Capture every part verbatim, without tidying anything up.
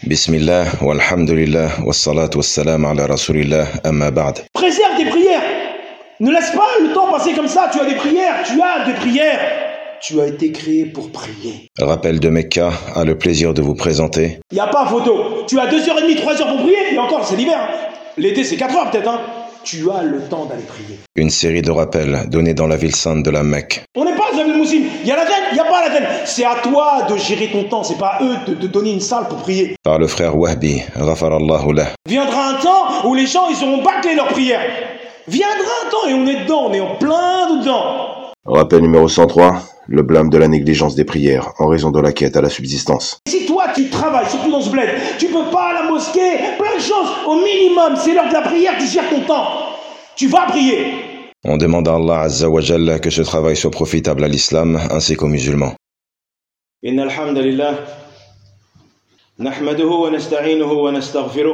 Bismillah, walhamdulillah, wassalatu wassalam ala rasulillah, amma ba'd. Préserve tes prières. Ne laisse pas le temps passer comme ça. Tu as des prières, tu as des prières. Tu as été créé pour prier. Rappel de Mecca a le plaisir de vous présenter. Il n'y a pas photo. Tu as deux heures trente, trois heures pour prier. Et encore, c'est l'hiver. L'été, c'est quatre heures peut-être. Hein. Tu as le temps d'aller prier. Une série de rappels donnés dans la ville sainte de la Mecque. On n'est pas dans une musulmane. Il y a la veine, il n'y a pas la veine. C'est à toi de gérer ton temps. C'est pas à eux de te donner une salle pour prier. Par le frère Wahbi, ghafarallahu lah. Viendra un temps où les gens, ils auront bâclé leurs prières. Viendra un temps et on est dedans. On est en plein dedans. Rappel numéro cent trois, le blâme de la négligence des prières en raison de la quête à la subsistance. Si toi tu travailles, surtout dans ce bled, tu peux pas à la mosquée, plein de choses, au minimum, c'est l'heure de la prière, tu gères ton temps. Tu vas prier. On demande à Allah Azza wa Jalla que ce travail soit profitable à l'islam ainsi qu'aux musulmans. Inna alhamdulillah, nahmaduhu wa nasta'inuhu wa nastaghfiruh.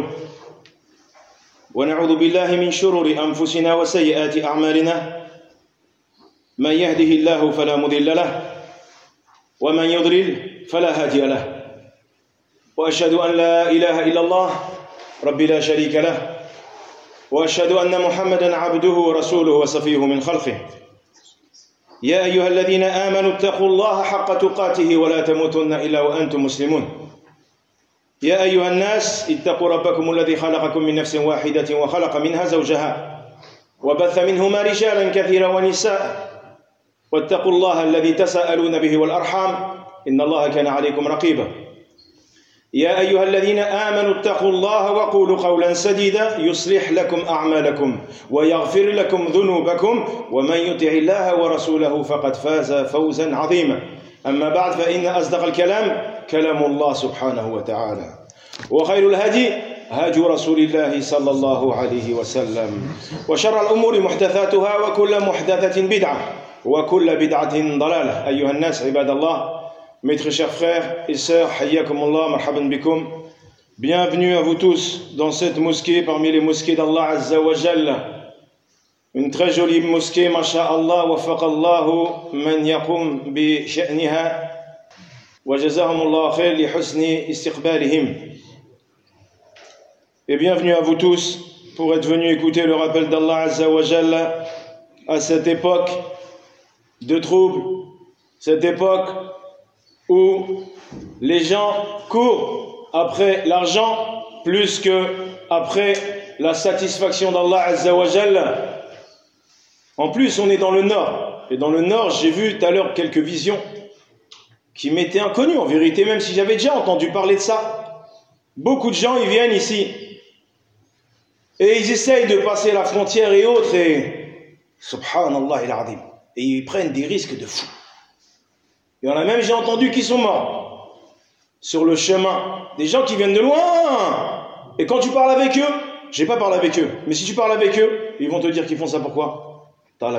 Wa na'udhu billahi min shururi anfusina wa sayyiati a'malina. من يهده الله فلا مضل له ومن يضلل فلا هادي له وأشهد أن لا إله إلا الله ربي لا شريك له وأشهد أن محمدا عبده ورسوله وصفيه من خلقه يا أيها الذين آمنوا اتقوا الله حق تقاته ولا تموتن إلا وأنتم مسلمون يا أيها الناس اتقوا ربكم الذي خلقكم من نفس واحدة وخلق منها زوجها وبث منهما رجالا كثيرا ونساء واتقوا الله الذي تساءلون به والأرحام إن الله كان عليكم رقيبا يا أيها الذين آمنوا اتقوا الله وقولوا قولا سديدا يصلح لكم أعمالكم ويغفر لكم ذنوبكم ومن يطع الله ورسوله فقد فاز فوزا عظيما أما بعد فإن أصدق الكلام كلام الله سبحانه وتعالى وخير الهدي هدي رسول الله صلى الله عليه وسلم وشر الأمور محدثاتها وكل محدثة بدعة وكل بدعة ضلالة أيها الناس عباد الله. Mes très chers frères et sœurs, hayyakumullah, marhaban bikum. Bienvenue à vous tous dans cette mosquée parmi les mosquées d'Allah Azza wa Jalla. Une très jolie mosquée, masha'Allah, wafaqallahu man yaqum bi sha'niha wa jazahumullah khair li husni istiqbalihim. Et bienvenue à vous tous pour être venus écouter le rappel d'Allah Azza wa Jalla à cette époque de troubles, cette époque où les gens courent après l'argent plus que après la satisfaction d'Allah Azza wa Jalla. En plus, on est dans le nord. Et dans le nord, j'ai vu tout à l'heure quelques visions qui m'étaient inconnues en vérité, même si j'avais déjà entendu parler de ça. Beaucoup de gens, ils viennent ici et ils essayent de passer la frontière et autres et subhanallah il-azim. Et ils prennent des risques de fou. Il y en a même, j'ai entendu, qui sont morts sur le chemin. Des gens qui viennent de loin. Et quand tu parles avec eux, je n'ai pas parlé avec eux, mais si tu parles avec eux, ils vont te dire qu'ils font ça pourquoi?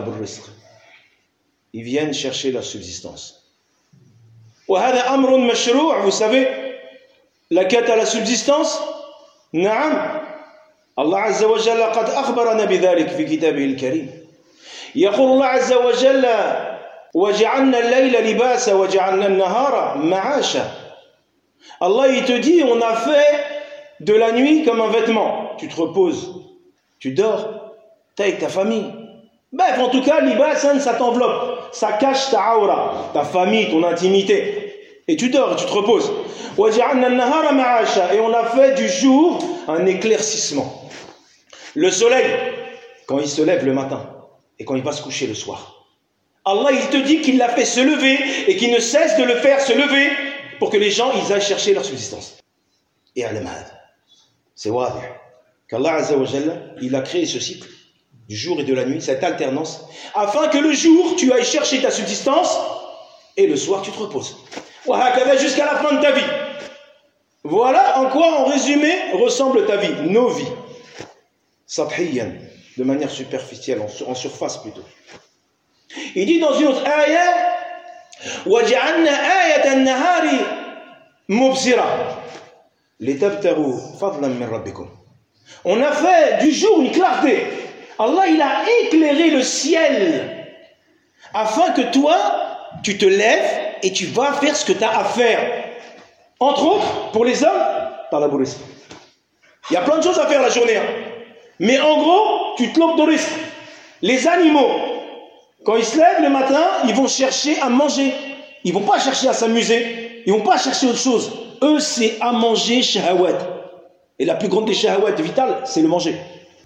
Ils viennent chercher leur subsistance. Vous savez, la quête à la subsistance, نعم. Allah Azza wa Jalla قد أخبرنا بذلك في كتابه الكريم. يقول الله عز وجل وجعلنا الليل لباسا وجعلنا النهار معاشا. Allah il te dit on a fait de la nuit comme un vêtement. Tu te reposes, tu dors, tu es avec ta famille. Bref, en tout cas, libasan ça t'enveloppe, ça cache ta aura, ta famille, ton intimité. Et tu dors et tu te reposes. وجعلنا النهار معاشا. Et on a fait du jour un éclaircissement. Le soleil, quand il se lève le matin, et quand il va se coucher le soir. Allah, il te dit qu'il l'a fait se lever et qu'il ne cesse de le faire se lever pour que les gens, ils aillent chercher leur subsistance. Et al-mad, c'est wadih, qu'Allah Azza wa Jalla, il a créé ce cycle du jour et de la nuit, cette alternance, afin que le jour, tu ailles chercher ta subsistance et le soir, tu te reposes. Wa hakadha jusqu'à la fin de ta vie. Voilà en quoi, en résumé, ressemble ta vie, nos vies. Sathiyan, de manière superficielle, en surface plutôt. Il dit dans une autre ayah وَجَعَلْنَا آيَةَ النَّهَارِ مُبْصِرًا لِتَبْتَغُوا فَضْلًا مِنْ رَبِّكُمْ. On a fait du jour une clarté. Allah il a éclairé le ciel afin que toi tu te lèves et tu vas faire ce que tu as à faire. Entre autres, pour les hommes, talab al-rizq. Il y a plein de choses à faire la journée. Hein. Mais en gros, tu te lopes de risque. Les animaux, quand ils se lèvent le matin, ils vont chercher à manger. Ils ne vont pas chercher à s'amuser. Ils ne vont pas chercher autre chose. Eux, c'est à manger shahawat. Et la plus grande des shahawat vitales, c'est le manger.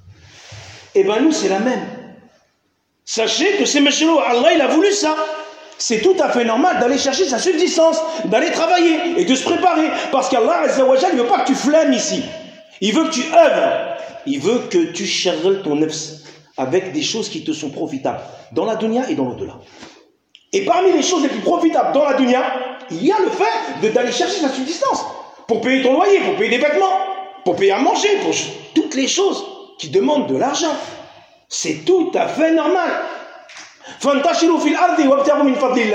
Et bien nous, c'est la même. Sachez que c'est Meshro, Allah, il a voulu ça. C'est tout à fait normal d'aller chercher sa subsistance, d'aller travailler et de se préparer. Parce qu'Allah, Azza wa Jal, il ne veut pas que tu flânes ici. Il veut que tu œuvres. Il veut que tu chargles ton nefs avec des choses qui te sont profitables dans la dunya et dans l'au-delà. Et parmi les choses les plus profitables dans la dunya, il y a le fait d'aller chercher sa subsistance pour payer ton loyer, pour payer des vêtements, pour payer à manger, pour toutes les choses qui demandent de l'argent. C'est tout à fait normal. Fantashiru fil ardi wabtaghu min fadlillah.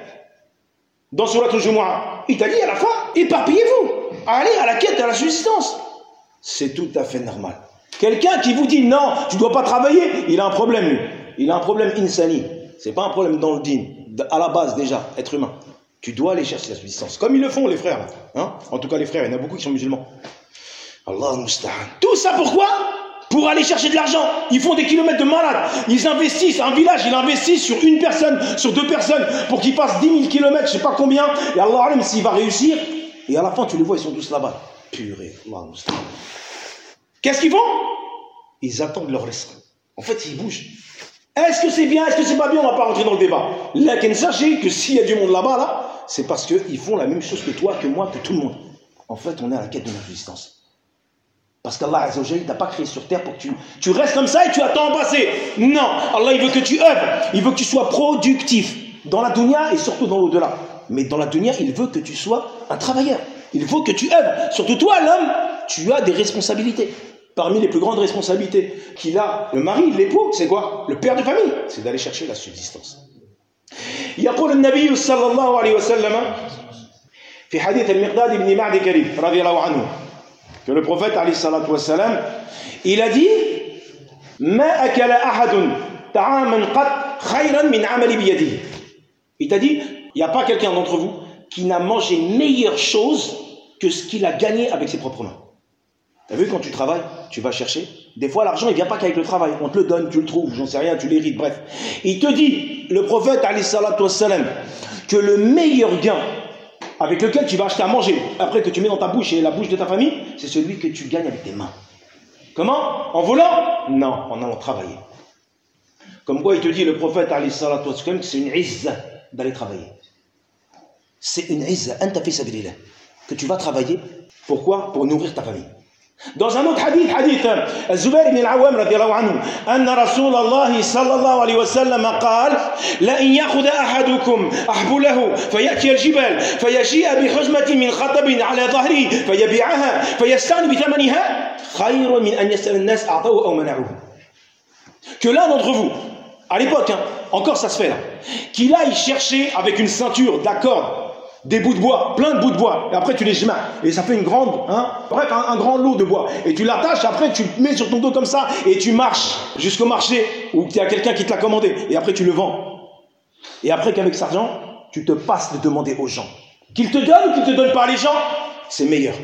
Dans Surat al-Jumu'ah, il t'a dit à la fin, éparpillez-vous, allez à la quête, à la subsistance. C'est tout à fait normal. Quelqu'un qui vous dit non, tu ne dois pas travailler, il a un problème lui. Il a un problème insani. Ce n'est pas un problème dans le din, à la base déjà, être humain. Tu dois aller chercher la subsistance. Comme ils le font les frères. Hein, en tout cas les frères, il y en a beaucoup qui sont musulmans. Allah musta'an. Tout ça pourquoi? Pour aller chercher de l'argent. Ils font des kilomètres de malades. Ils investissent, un village, ils investissent sur une personne, sur deux personnes, pour qu'ils fassent dix mille kilomètres, je ne sais pas combien. Et Allah alim s'il va réussir. Et à la fin, tu les vois, ils sont tous là-bas. Purée, Allah musta'an. Qu'est-ce qu'ils font? Ils attendent leur risque. En fait, ils bougent. Est-ce que c'est bien? Est-ce que c'est pas bien? On ne va pas rentrer dans le débat. Là, sachez que s'il y a du monde là-bas, là, c'est parce qu'ils font la même chose que toi, que moi, que tout le monde. En fait, on est à la quête de notre existence. Parce qu'Allah Azza wa Jalla, il t'a pas créé sur terre pour que tu, tu restes comme ça et tu attends en passer. Non, Allah, il veut que tu œuvres. Il veut que tu sois productif dans la dunya et surtout dans l'au-delà. Mais dans la dunya, il veut que tu sois un travailleur. Il faut que tu œuvres. Surtout toi, l'homme, tu as des responsabilités. Parmi les plus grandes responsabilités qu'il a, le mari, l'époux, c'est quoi? Le père de famille. C'est d'aller chercher la subsistance. يقول النبي صلى الله عليه وسلم في حديث المقداد بن معد كريم رضي الله عنه que le prophète alayhi salatu wassalam, il a dit ما أكل أحد طعاما قط خيرا من عمل بيده. Il t'a dit, il n'y a pas quelqu'un d'entre vous qui n'a mangé meilleure chose que ce qu'il a gagné avec ses propres mains. T'as vu, quand tu travailles, tu vas chercher. Des fois, l'argent, il ne vient pas qu'avec le travail. On te le donne, tu le trouves, j'en sais rien, tu l'hérites, bref. Il te dit, le prophète, alayhi salatu wassalam, que le meilleur gain avec lequel tu vas acheter à manger, après que tu mets dans ta bouche et la bouche de ta famille, c'est celui que tu gagnes avec tes mains. Comment? En volant? Non, en allant travailler. Comme quoi, il te dit, le prophète, alayhi salatu wassalam, que c'est une izza d'aller travailler. C'est une izza, anta fi sabilillah, que tu vas travailler. Pourquoi? Pour nourrir ta famille. Dans un autre hadith, hadith الزبير بن العوام رضي الله عنه أن رسول الله صلى الله عليه وسلم قال لئن يأخذ أحدكم أحبله فيأتي الجبال فيجيء بحزمة من خطب على ظهره فيبيعها فيستغني بثمنها خير من أن يسأل الناس أعطوه أو منعوه. Que l'un d'entre vous, à l'époque, hein, encore ça se fait là, qu'il aille chercher avec une ceinture d'accord des bouts de bois, plein de bouts de bois, et après tu les gemmes, et ça fait une grande, hein, bref, un, un grand lot de bois, et tu l'attaches, après tu le mets sur ton dos comme ça, et tu marches jusqu'au marché, où il y a quelqu'un qui te l'a commandé, et après tu le vends. Et après qu'avec cet argent, tu te passes de demander aux gens. Qu'ils te donnent ou qu'ils te donnent pas les gens, c'est meilleur.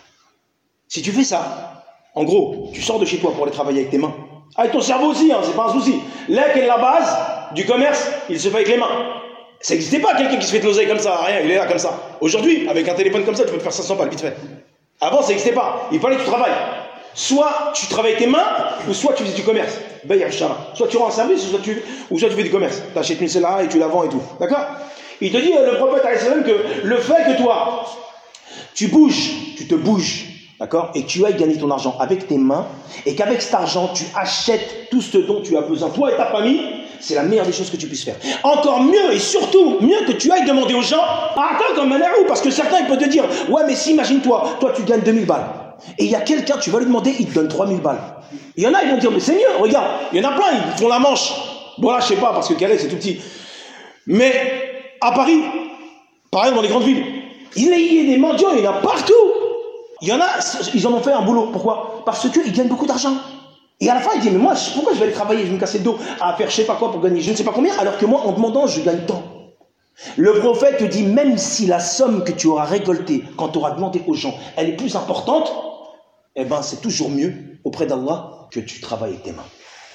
Si tu fais ça, en gros, tu sors de chez toi pour aller travailler avec tes mains, avec ton cerveau aussi, hein, c'est pas un souci. Là, quelle est la base du commerce? Il se fait avec les mains. Ça n'existait pas quelqu'un qui se fait de l'oseille comme ça, rien, il est là comme ça. Aujourd'hui, avec un téléphone comme ça, tu peux te faire cinq cents balles vite fait. Avant, ça n'existait pas. Il fallait que tu travailles. Soit tu travailles avec tes mains, ou soit tu fais du commerce. Soit tu rends un service, ou soit tu, ou soit tu fais du commerce. Tu achètes une celle-là et tu la vends et tout. D'accord? Il te dit, le prophète alayhi salam, que le fait que toi, tu bouges, tu te bouges, d'accord, et que tu ailles gagner ton argent avec tes mains, et qu'avec cet argent, tu achètes tout ce dont tu as besoin, toi et ta famille, c'est la meilleure des choses que tu puisses faire. Encore mieux et surtout, mieux que tu ailles demander aux gens, attends comme un héros, parce que certains ils peuvent te dire, ouais mais si, imagine-toi, toi tu gagnes deux mille balles, et il y a quelqu'un, tu vas lui demander, il te donne trois mille balles. Il y en a, ils vont dire, mais c'est mieux, regarde, il y en a plein, ils font la manche. Bon là, je sais pas, parce que Calais c'est tout petit. Mais à Paris, pareil dans les grandes villes, il y a des mendiants, il y en a partout. Il y en a, ils en ont fait un boulot. Pourquoi? Parce qu'ils gagnent beaucoup d'argent. Et à la fin, il dit, mais moi, pourquoi je vais aller travailler, je vais me casser le dos à faire je sais pas quoi pour gagner je ne sais pas combien, alors que moi, en demandant, je gagne tant. Le prophète te dit, même si la somme que tu auras récoltée quand tu auras demandé aux gens, elle est plus importante, eh ben c'est toujours mieux auprès d'Allah que tu travailles avec tes mains.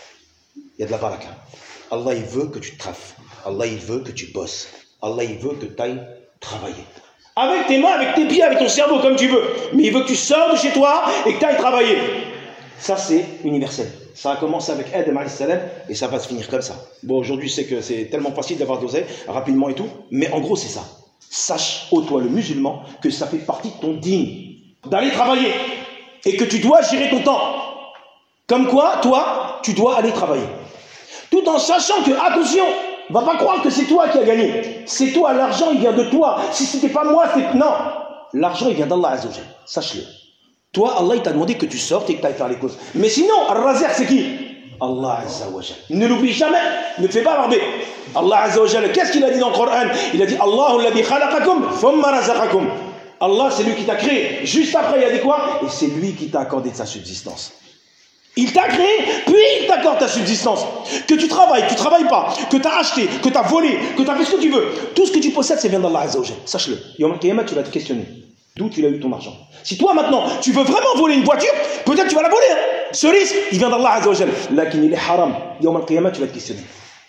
Il y a de la baraka. Allah il veut que tu travailles. Allah il veut que tu bosses. Allah il veut que tu ailles travailler. Avec tes mains, avec tes pieds, avec ton cerveau, comme tu veux. Mais il veut que tu sors de chez toi et que tu ailles travailler. Ça c'est universel. Ça a commencé avec Adam alayhi salam et ça va se finir comme ça. Bon, aujourd'hui, c'est que c'est tellement facile d'avoir dosé rapidement et tout, mais en gros, c'est ça. Sache, ô toi le musulman, que ça fait partie de ton dîne d'aller travailler et que tu dois gérer ton temps. Comme quoi, toi, tu dois aller travailler. Tout en sachant que, attention, va pas croire que c'est toi qui as gagné. C'est toi, l'argent, il vient de toi. Si c'était pas moi, c'est... Non, l'argent, il vient d'Allah Azza wa Jal. Sache-le. Toi, Allah, il t'a demandé que tu sortes et que tu ailles faire les causes. Mais sinon, Al-Razaq, c'est qui? Allah Azza wa Jal. Ne l'oublie jamais, ne te fais pas barber. Allah Azza wa Jal, qu'est-ce qu'il a dit dans le Coran? Il a dit Allahu alladhi khalaqakum thumma razaqakum. Allah, c'est lui qui t'a créé. Juste après, il a dit quoi? Et c'est lui qui t'a accordé de sa subsistance. Il t'a créé, puis il t'accorde ta subsistance. Que tu travailles, que tu ne travailles pas, que tu as acheté, que tu as volé, que tu as fait ce que tu veux. Tout ce que tu possèdes, c'est bien d'Allah Azza wa Jal. Sache-le. Yawm al-Qiyamah, tu vas te questionner. D'où tu as eu ton argent? Si toi maintenant, tu veux vraiment voler une voiture, peut-être tu vas la voler. Hein. Ce risque, il vient d'Allah Azza wa Jal. Lakin il est haram. Yawm al-Qiyamah, tu vas te questionner.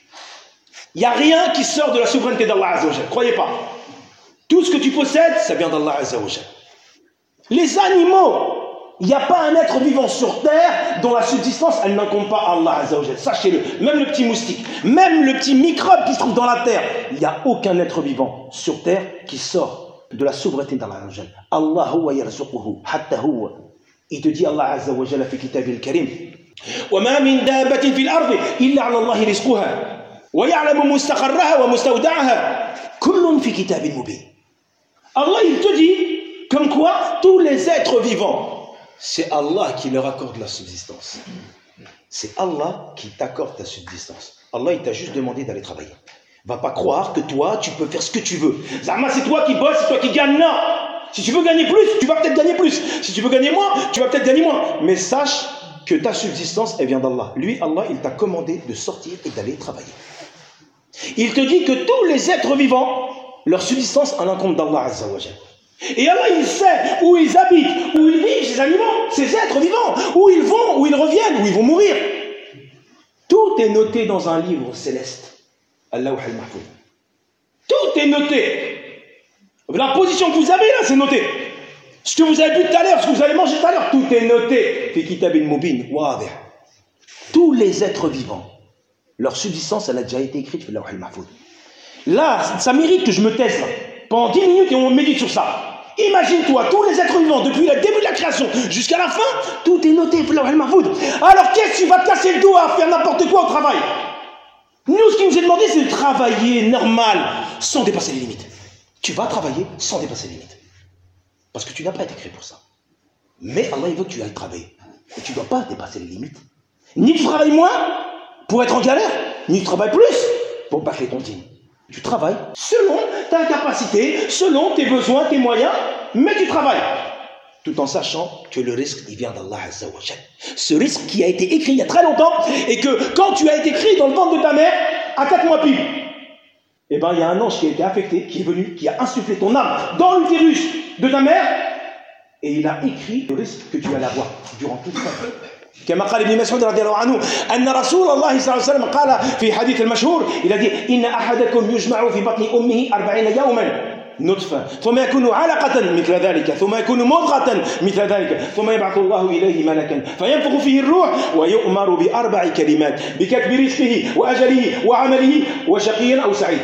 Il n'y a rien qui sort de la souveraineté d'Allah Azza wa Jal. Croyez pas. Tout ce que tu possèdes, ça vient d'Allah Azza wa Jal. Les animaux, il n'y a pas un être vivant sur terre dont la subsistance, elle n'incombe pas à Allah Azza wa Jal. Sachez-le. Même le petit moustique, même le petit microbe qui se trouve dans la terre, il n'y a aucun être vivant sur terre qui sort de la souveraineté d'Allah Azza wa Jal. Allah huwa yarzuquhu hatta huwa. Il te dit Allah Azza wa Jal fi kitabil karim. Wa ma min dabbatin fil ardi illa ala Allah rizquha wa ya'lamu mustaqarraha wa mustawda'aha kullun fi kitabin mubin. Allah il te dit comme quoi tous les êtres vivants, c'est Allah qui leur accorde la subsistance. C'est Allah qui t'accorde ta subsistance. Allah il t'a juste demandé d'aller travailler. Va pas croire que toi, tu peux faire ce que tu veux. Zama, c'est toi qui bosses, c'est toi qui gagnes. Non. Si tu veux gagner plus, tu vas peut-être gagner plus. Si tu veux gagner moins, tu vas peut-être gagner moins. Mais sache que ta subsistance, elle vient d'Allah. Lui, Allah, il t'a commandé de sortir et d'aller travailler. Il te dit que tous les êtres vivants, leur subsistance en incombe d'Allah Azza wa Jal. Et Allah, il sait où ils habitent, où ils vivent, ces animaux, ces êtres vivants, où ils vont, où ils reviennent, où ils vont mourir. Tout est noté dans un livre céleste. Allahu al-Mahfouz. Tout est noté. La position que vous avez là, c'est noté. Ce que vous avez bu tout à l'heure, ce que vous avez mangé tout à l'heure, tout est noté. Fi kitabin mubin, wadih. Tous les êtres vivants, leur subsistance, elle a déjà été écrite. Allahu al-Mahfouz. Là, ça mérite que je me taise là. Pendant dix minutes et on médite sur ça. Imagine-toi, tous les êtres vivants, depuis le début de la création jusqu'à la fin, tout est noté. Allahu al-Mahfouz. Alors qu'est-ce que tu vas te casser le dos à faire n'importe quoi au travail? Nous, ce qui nous est demandé, c'est de travailler normal, sans dépasser les limites. Tu vas travailler sans dépasser les limites. Parce que tu n'as pas été créé pour ça. Mais Allah, il veut que tu ailles travailler. Et tu ne dois pas dépasser les limites. Ni tu travailles moins pour être en galère, ni tu travailles plus pour bâcler ton dîme. Tu travailles selon ta capacité, selon tes besoins, tes moyens, mais tu travailles. Tout en sachant que le risque, il vient d'Allah Azza wa Jal. Ce risque qui a été écrit il y a très longtemps, et que quand tu as été écrit dans le ventre de ta mère, à quatre mois pile, eh bien il y a un ange qui a été affecté, qui est venu, qui a insufflé ton âme dans l'utérus de ta mère, et il a écrit le risque que tu vas avoir durant toute ta vie. كما قال ابن مسعود رضي الله عنه أن رسول الله صلى الله عليه وسلم قال في حديث المشهور il a dit إن أحدكم يجمع في بطن أمه أربعين يوما نطفة ثم يكون علقة مثل ذلك ثم يكون مضغة مثل ذلك ثم يبعث الله إليه ملكا فينفخ فيه الروح ويؤمر بأربع كلمات بكتب رزقه وأجله وعمله وشقي أو سعيد.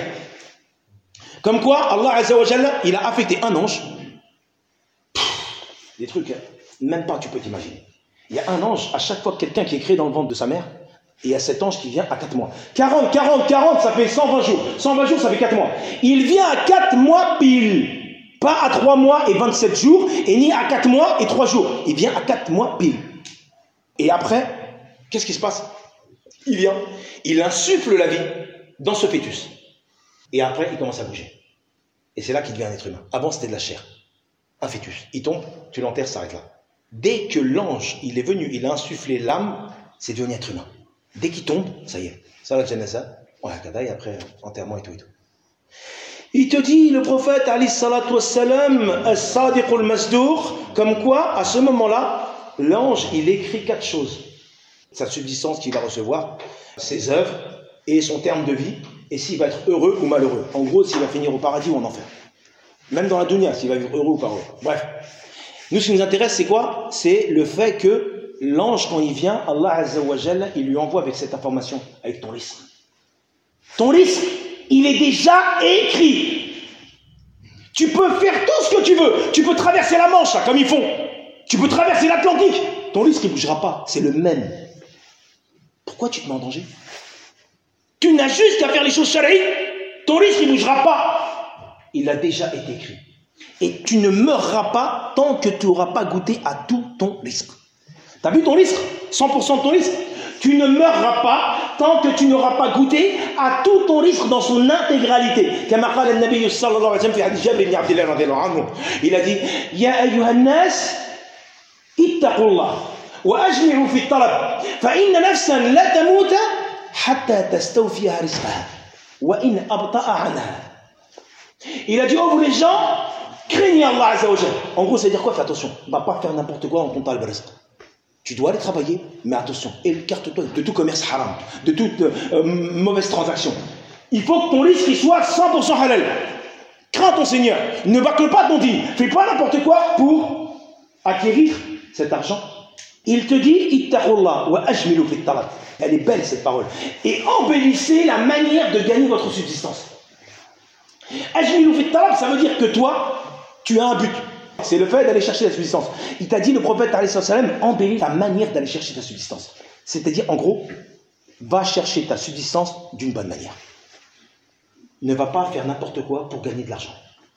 Comme quoi Allah Azza wa Jalla il a affecté un ange. Des trucs même pas tu peux t'imaginer. Il y a un ange à chaque fois que quelqu'un qui est créé dans le ventre de sa mère, et il y a cet ange qui vient à quatre mois. quarante, quarante, quarante, ça fait cent vingt jours. cent vingt jours, ça fait quatre mois. Il vient à quatre mois pile. Pas à trois mois et vingt-sept jours, et ni à quatre mois et trois jours. Il vient à quatre mois pile. Et après, qu'est-ce qui se passe? Il vient, il insuffle la vie dans ce fœtus. Et après, il commence à bouger. Et c'est là qu'il devient un être humain. Avant, c'était de la chair. Un fœtus. Il tombe, tu l'enterres, ça s'arrête là. Dès que l'ange, il est venu, il a insufflé l'âme, c'est devenu être humain. Dès qu'il tombe, ça y est. Ça, la janaza, on la kada, et après, enterrement et tout et tout. Il te dit, le prophète, alayhi salatu wassalam, as-sadiq al-masdour, comme quoi, à ce moment-là, l'ange, il écrit quatre choses. Sa subsistance qu'il va recevoir, ses œuvres et son terme de vie, et s'il va être heureux ou malheureux. En gros, s'il va finir au paradis ou en enfer. Même dans la dunya, s'il va vivre heureux ou pas heureux. Bref. Nous, ce qui nous intéresse, c'est quoi? C'est le fait que l'ange, quand il vient, Allah Azza wa Jalla, il lui envoie avec cette information, avec ton risque. Ton risque, il est déjà écrit. Tu peux faire tout ce que tu veux. Tu peux traverser la Manche, là, comme ils font. Tu peux traverser l'Atlantique. Ton risque, il ne bougera pas. C'est le même. Pourquoi tu te mets en danger? Tu n'as juste qu'à faire les choses shari'i. Ton risque, il ne bougera pas. Il a déjà été écrit. Et tu ne meureras pas tant que tu n'auras pas goûté à tout ton risque. Tu as vu ton risque? cent pour cent de ton risque. Tu ne meureras pas tant que tu n'auras pas goûté à tout ton risque dans son intégralité. Comme a dit le Nabi sallallahu alayhi wa sallam في حديث جابر بن عبد الله رضي الله عنه. Il a dit يا أيها الناس اتقوا الله وأجمعوا في الطلب فإن نفسا لا تموت حتى تستوفيها رزقها وإن أبطأ عنها. Il a dit oh vous les gens craignez Allah Azza wa Jalla. En gros, ça veut dire quoi? Fais attention, ne va pas faire n'importe quoi dans ton talab rizq. Tu dois aller travailler, mais attention, écarte-toi de tout commerce haram, de toute euh, mauvaise transaction. Il faut que ton risque il soit cent pour cent halal. Crains ton Seigneur, ne bâcle pas ton dîme, fais pas n'importe quoi pour acquérir cet argent. Il te dit ittaqullah wa ajmilu fit talab. Elle est belle cette parole. Et embellissez la manière de gagner votre subsistance. Ajmilu fit talab, ça veut dire que toi, tu as un but. C'est le fait d'aller chercher la subsistance. Il t'a dit, le prophète, alayhi salam, embellit ta manière d'aller chercher ta subsistance. C'est-à-dire, en gros, va chercher ta subsistance d'une bonne manière. Ne va pas faire n'importe quoi pour gagner de l'argent.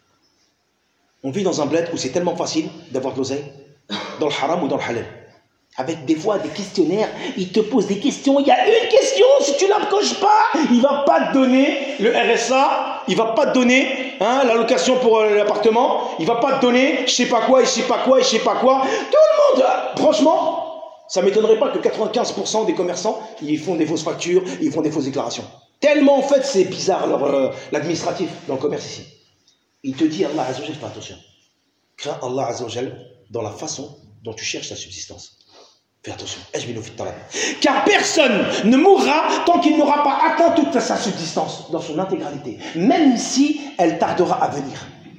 On vit dans un bled où c'est tellement facile d'avoir de l'oseille, dans le haram ou dans le halal. Avec des fois des questionnaires, il te pose des questions. Il y a une question, si tu ne la coches pas, il ne va pas te donner le R S A, il ne va pas te donner hein, l'allocation pour euh, l'appartement, il ne va pas te donner je ne sais pas quoi, et je ne sais pas quoi, et je ne sais pas quoi. Tout le monde, franchement, ça ne m'étonnerait pas que quatre-vingt-quinze pour cent des commerçants, ils font des fausses factures, ils font des fausses déclarations. Tellement en fait c'est bizarre euh, l'administratif dans le commerce ici. Il te dit Allah Azza wa Jalla, fais attention. Crains Allah Azza wa Jalla dans la façon dont tu cherches ta subsistance. Fais attention, car personne ne mourra tant qu'il n'aura pas atteint toute sa subsistance dans son intégralité, même si elle tardera à venir.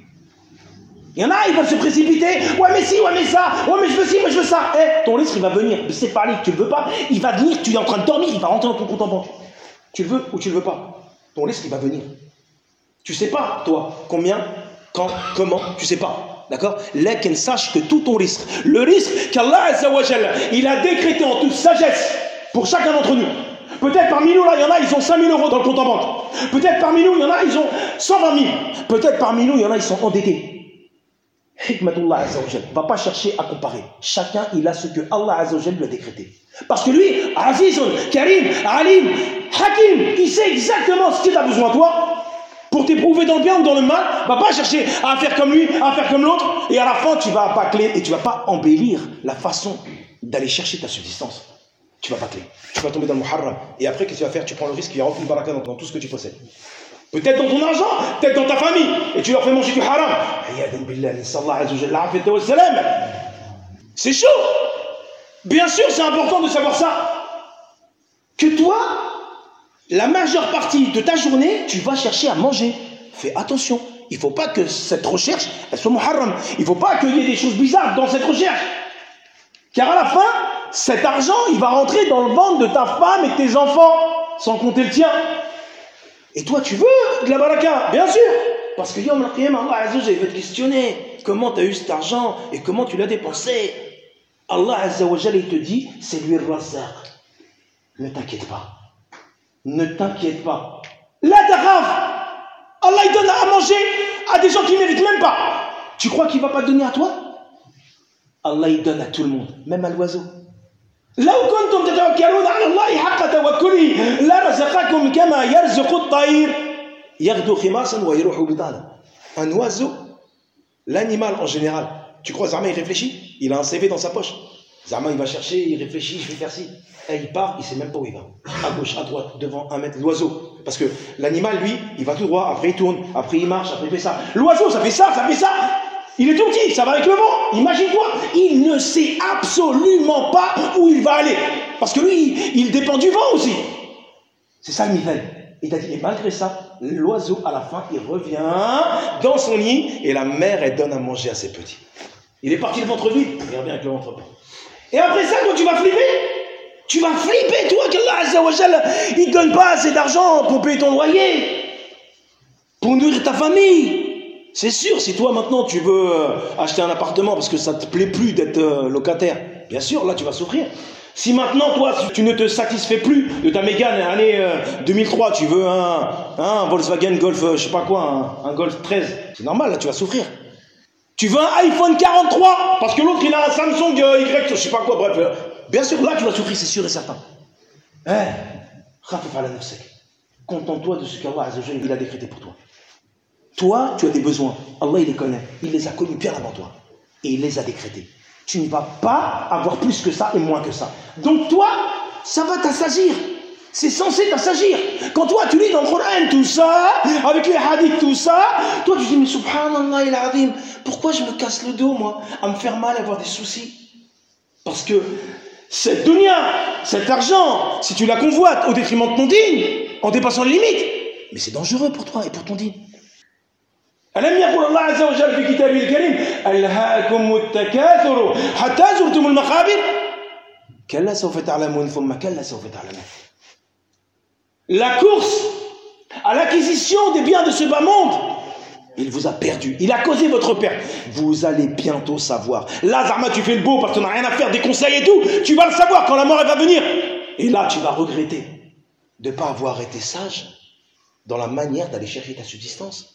Il y en a, ils veulent se précipiter. Ouais, mais si, ouais, mais ça. Ouais, mais je veux ci, mais je veux ça. Eh, hey, ton risque, il va venir. C'est pas lui que tu ne veux pas. Il va venir, tu es en train de dormir, il va rentrer dans ton compte en banque. Tu le veux ou tu ne le veux pas. Ton risque, il va venir. Tu sais pas, toi, combien, quand, comment, tu sais pas. D'accord? Là, qu'elle sache que tout ton risque, le risque qu'Allah Azza wa Jalla, il a décrété en toute sagesse pour chacun d'entre nous. Peut-être parmi nous, là, il y en a, ils ont cinq mille euros dans le compte en banque. Peut-être parmi nous, il y en a, ils ont cent vingt mille. Peut-être parmi nous, il y en a, ils sont endettés. Hikmatullah Azza wa Jalla, va pas chercher à comparer. Chacun, il a ce que Allah Azza wa Jalla lui a décrété. Parce que lui, Azizun, Karim, Alim, Hakim, il sait exactement ce qu'il a besoin de toi. Pour t'éprouver dans le bien ou dans le mal, va pas chercher à faire comme lui, à faire comme l'autre, et à la fin tu vas bâcler et tu vas pas embellir la façon d'aller chercher ta subsistance. Tu vas bâcler, tu vas tomber dans le muharram, et après qu'est-ce que tu vas faire? Tu prends le risque qu'il y aura aucune baraka dans, dans tout ce que tu possèdes. Peut-être dans ton argent, peut-être dans ta famille, et tu leur fais manger du haram. C'est chaud. Bien sûr, c'est important de savoir ça. Que toi, la majeure partie de ta journée, tu vas chercher à manger. Fais attention. Il ne faut pas que cette recherche, elle soit muharram. Il ne faut pas qu'il y ait des choses bizarres dans cette recherche. Car à la fin, cet argent, il va rentrer dans le ventre de ta femme et de tes enfants, sans compter le tien. Et toi, tu veux de la baraka, bien sûr. Parce que Yom al-Qiyam, Allah Azza wa Jalla va te questionner. Comment tu as eu cet argent et comment tu l'as dépensé? Allah Azza wa Jalla, il te dit, c'est lui le Razzaq. Ne t'inquiète pas. Ne t'inquiète pas. La takhaf. Allah il donne à manger à des gens qui ne méritent même pas. Tu crois qu'il ne va pas te donner à toi? Allah il donne à tout le monde, même à l'oiseau. لو كنتم تتوكلون على الله حق توكله لرزقكم كما يرزق الطير يغدو خماصا ويروح بطانا. Un oiseau, l'animal en général, tu crois Zama il réfléchit? Il a un C V dans sa poche. Zama il va chercher, il réfléchit, je vais faire ci. Et il part, il ne sait même pas où il va. À gauche, à droite, devant, un mètre. L'oiseau, Parce que l'animal, lui, il va tout droit, après il tourne, après il marche, après il fait ça. L'oiseau, ça fait ça, ça fait ça. Il est tout petit, ça va avec le vent. Imagine-toi, il ne sait absolument pas où il va aller. Parce que lui, il, il dépend du vent aussi. C'est ça le Mithal. Il t'a dit, et malgré ça, l'oiseau, à la fin, il revient dans son nid et la mère, elle donne à manger à ses petits. Il est parti le ventre vide, il revient avec le ventre plein. Et après ça, toi, tu vas flipper. Tu vas flipper, toi, qu'Allah Azza wa Jalla, il ne te donne pas assez d'argent pour payer ton loyer, pour nourrir ta famille. C'est sûr, si toi, maintenant, tu veux acheter un appartement parce que ça ne te plaît plus d'être locataire, bien sûr, là, tu vas souffrir. Si maintenant, toi, tu ne te satisfais plus de ta Mégane année euh, deux mille trois, tu veux un, un Volkswagen Golf, euh, je sais pas quoi, un, un Golf treize, c'est normal, là, tu vas souffrir. Tu veux un iPhone quarante-trois, parce que l'autre, il a un Samsung euh, Y, je sais pas quoi, bref. Euh, bien sûr, là, tu vas souffrir, c'est sûr et certain. Hein? Contente-toi de ce qu'Allah Azza wa Jalla, il a décrété pour toi. Toi, tu as des besoins. Allah, il les connaît. Il les a connus bien avant toi. Et il les a décrétés. Tu ne vas pas avoir plus que ça et moins que ça. Donc toi, ça va t'assagir. C'est censé t'assagir. Quand toi, tu lis dans le Coran tout ça, avec les hadiths tout ça, toi, tu dis, mais subhanallah il azim, pourquoi je me casse le dos, moi, à me faire mal, à avoir des soucis? Parce que cette dunya, cet argent, si tu la convoites au détriment de ton dîne, en dépassant les limites, mais c'est dangereux pour toi et pour ton dîne. ألم يقل الله عز وجل في كتابه الكريم ألهاكم التكاثر حتى زرتم المقابر كلا سوف تعلمون ثم كلا سوف تعلمون. La course à l'acquisition des biens de ce bas monde, il vous a perdu, il a causé votre perte. Vous allez bientôt savoir. Là, Zarma, tu fais le beau parce que tu n'as rien à faire, des conseils et tout. Tu vas le savoir quand la mort elle va venir. Et là, tu vas regretter de ne pas avoir été sage dans la manière d'aller chercher ta subsistance.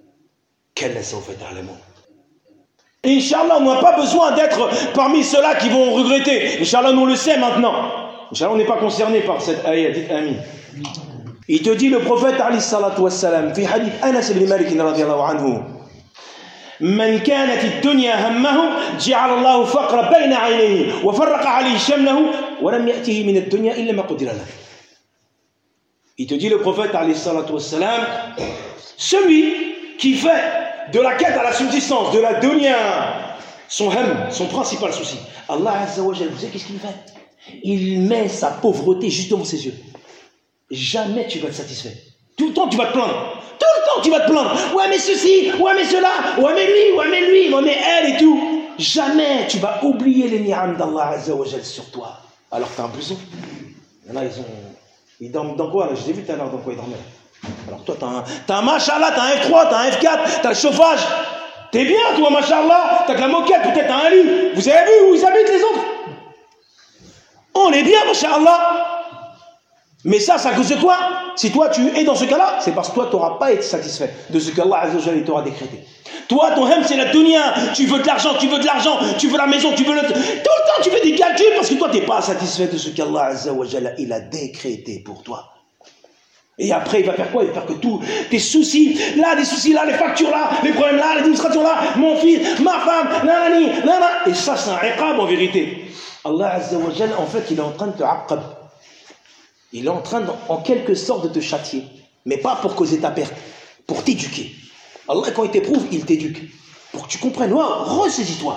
Inch'Allah, on n'a pas besoin d'être parmi ceux-là qui vont regretter. Inch'Allah, nous le sait maintenant. Inch'Allah, on n'est pas concerné par cette ayah. Dites amin. Il te dit, le prophète alayhi salatu wassalam, fi hadith Anas ibn Malik radiyallahu anhu, من كانت الدنيا همه جعل الله فقر بين عينيه وفرق عليه شمله ولم يأته من الدنيا إلا ما قدر له. Il te dit, le prophète alayhi salatu wassalam, celui qui fait de la quête à la subsistance, de la dunya, son ham, son principal souci. Allah Azza wa Jalla, vous savez qu'est-ce qu'il fait? Il met sa pauvreté juste devant ses yeux. Jamais tu vas être satisfait. Tout le temps tu vas te plaindre. Tout le temps tu vas te plaindre. Ouais mais ceci, ouais mais cela, ouais mais lui, ouais mais lui, ouais mais elle et tout. Jamais tu vas oublier les ni'am d'Allah Azza wa Jalla sur toi. Alors que tu as un besoin. Il y en a, ils ont... Ils dorment dans quoi là? Je l'ai vu tout à l'heure dans quoi ils dormaient. Alors toi, t'as un, t'as un machallah, t'as un F trois, t'as un F quatre, t'as le chauffage. T'es bien, toi, machallah. T'as que la moquette, peut-être t'as un lit. Vous avez vu où ils habitent les autres? On est bien, machallah. Mais ça, c'est à cause de toi. Si toi, tu es dans ce cas-là, c'est parce que toi, tu n'auras pas été satisfait de ce qu'Allah Azza wa Jalla t'aura décrété. Toi, ton hem, c'est la dunya. Tu veux de l'argent, tu veux de l'argent, tu veux la maison, tu veux le... Tout le temps, tu fais des calculs parce que toi, tu n'es pas satisfait de ce qu'Allah Azza wa Jalla il a décrété pour toi. Et après, il va faire quoi? Il va faire que tous tes soucis, là, des soucis là, les factures là, les problèmes là, l'administration là, mon fils, ma femme, nanani, nanana. Et ça, c'est un iqab en vérité. Allah Azza wa Jalla, en fait, il est en train de te aqab. Il est en train, de, en quelque sorte, de te châtier. Mais pas pour causer ta perte, pour t'éduquer. Allah, quand il t'éprouve, il t'éduque. Pour que tu comprennes, ouais, ressaisis-toi.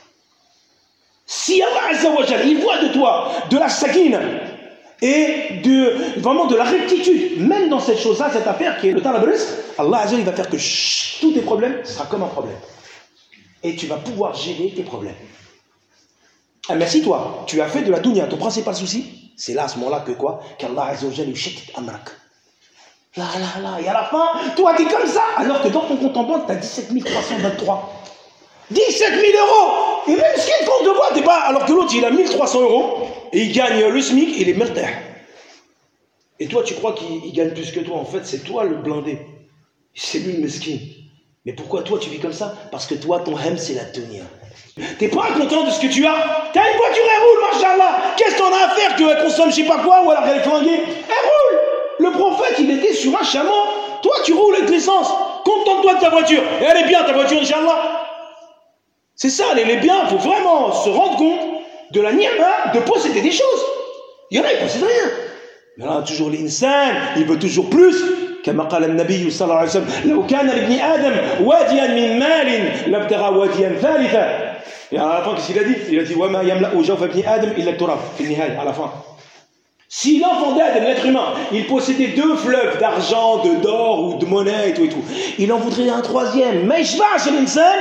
Si Allah Azza wa Jalla, il voit de toi de la sakine, et de, vraiment de la rectitude, même dans cette chose-là, cette affaire qui est le talab rizq, Allah Azza, il va faire que chut, tous tes problèmes, ce sera comme un problème. Et tu vas pouvoir gérer tes problèmes. Ah, mais si toi, tu as fait de la dunya ton principal souci, c'est là à ce moment-là que quoi? Qu'Allah Azza wa Jalla yushakit amrak. Là, là, là, et à la fin, toi, t'es comme ça, alors que dans ton compte en banque, t'as dix-sept mille trois cent vingt-trois. dix-sept mille euros. Et même ce qu'il compte de voir, t'es pas. Alors que l'autre, il a mille trois cents euros et il gagne le SMIC, il est merter. Et toi, tu crois qu'il gagne plus que toi. En fait, c'est toi le blindé. C'est lui le mesquin. Mais pourquoi toi, tu vis comme ça? Parce que toi, ton hem, c'est la dunya. T'es pas content de ce que tu as? T'as une voiture, elle roule, machallah. Qu'est-ce qu'on a à faire qu'elle consomme je sais pas quoi, ou alors qu'elle est flinguée? Elle roule. Le prophète, il était sur un chameau. Toi, tu roules avec l'essence. Contente-toi de ta voiture. Et elle est bien, ta voiture, Inch'Allah. C'est ça, elle est bien. Il faut vraiment se rendre compte de la ni'ma de posséder des choses. Il y en a, ils ne possèdent rien. Mais là, toujours l'insan, il veut toujours plus. كما قال النبي صلى الله عليه وسلم لو كان لابن آدم واديا من مال لابتغى واديا ثالثا. Et à la fin, qu'est-ce qu'il a dit? Il a dit وما يملأ جوف ابن آدم إلا التراب. في النهاية, à la fin. Si l'enfant d'Adam, l'être humain, il possédait deux fleuves d'argent, de d'or ou de monnaie et tout et tout, il en voudrait un troisième. Mais je vais chez l'insan.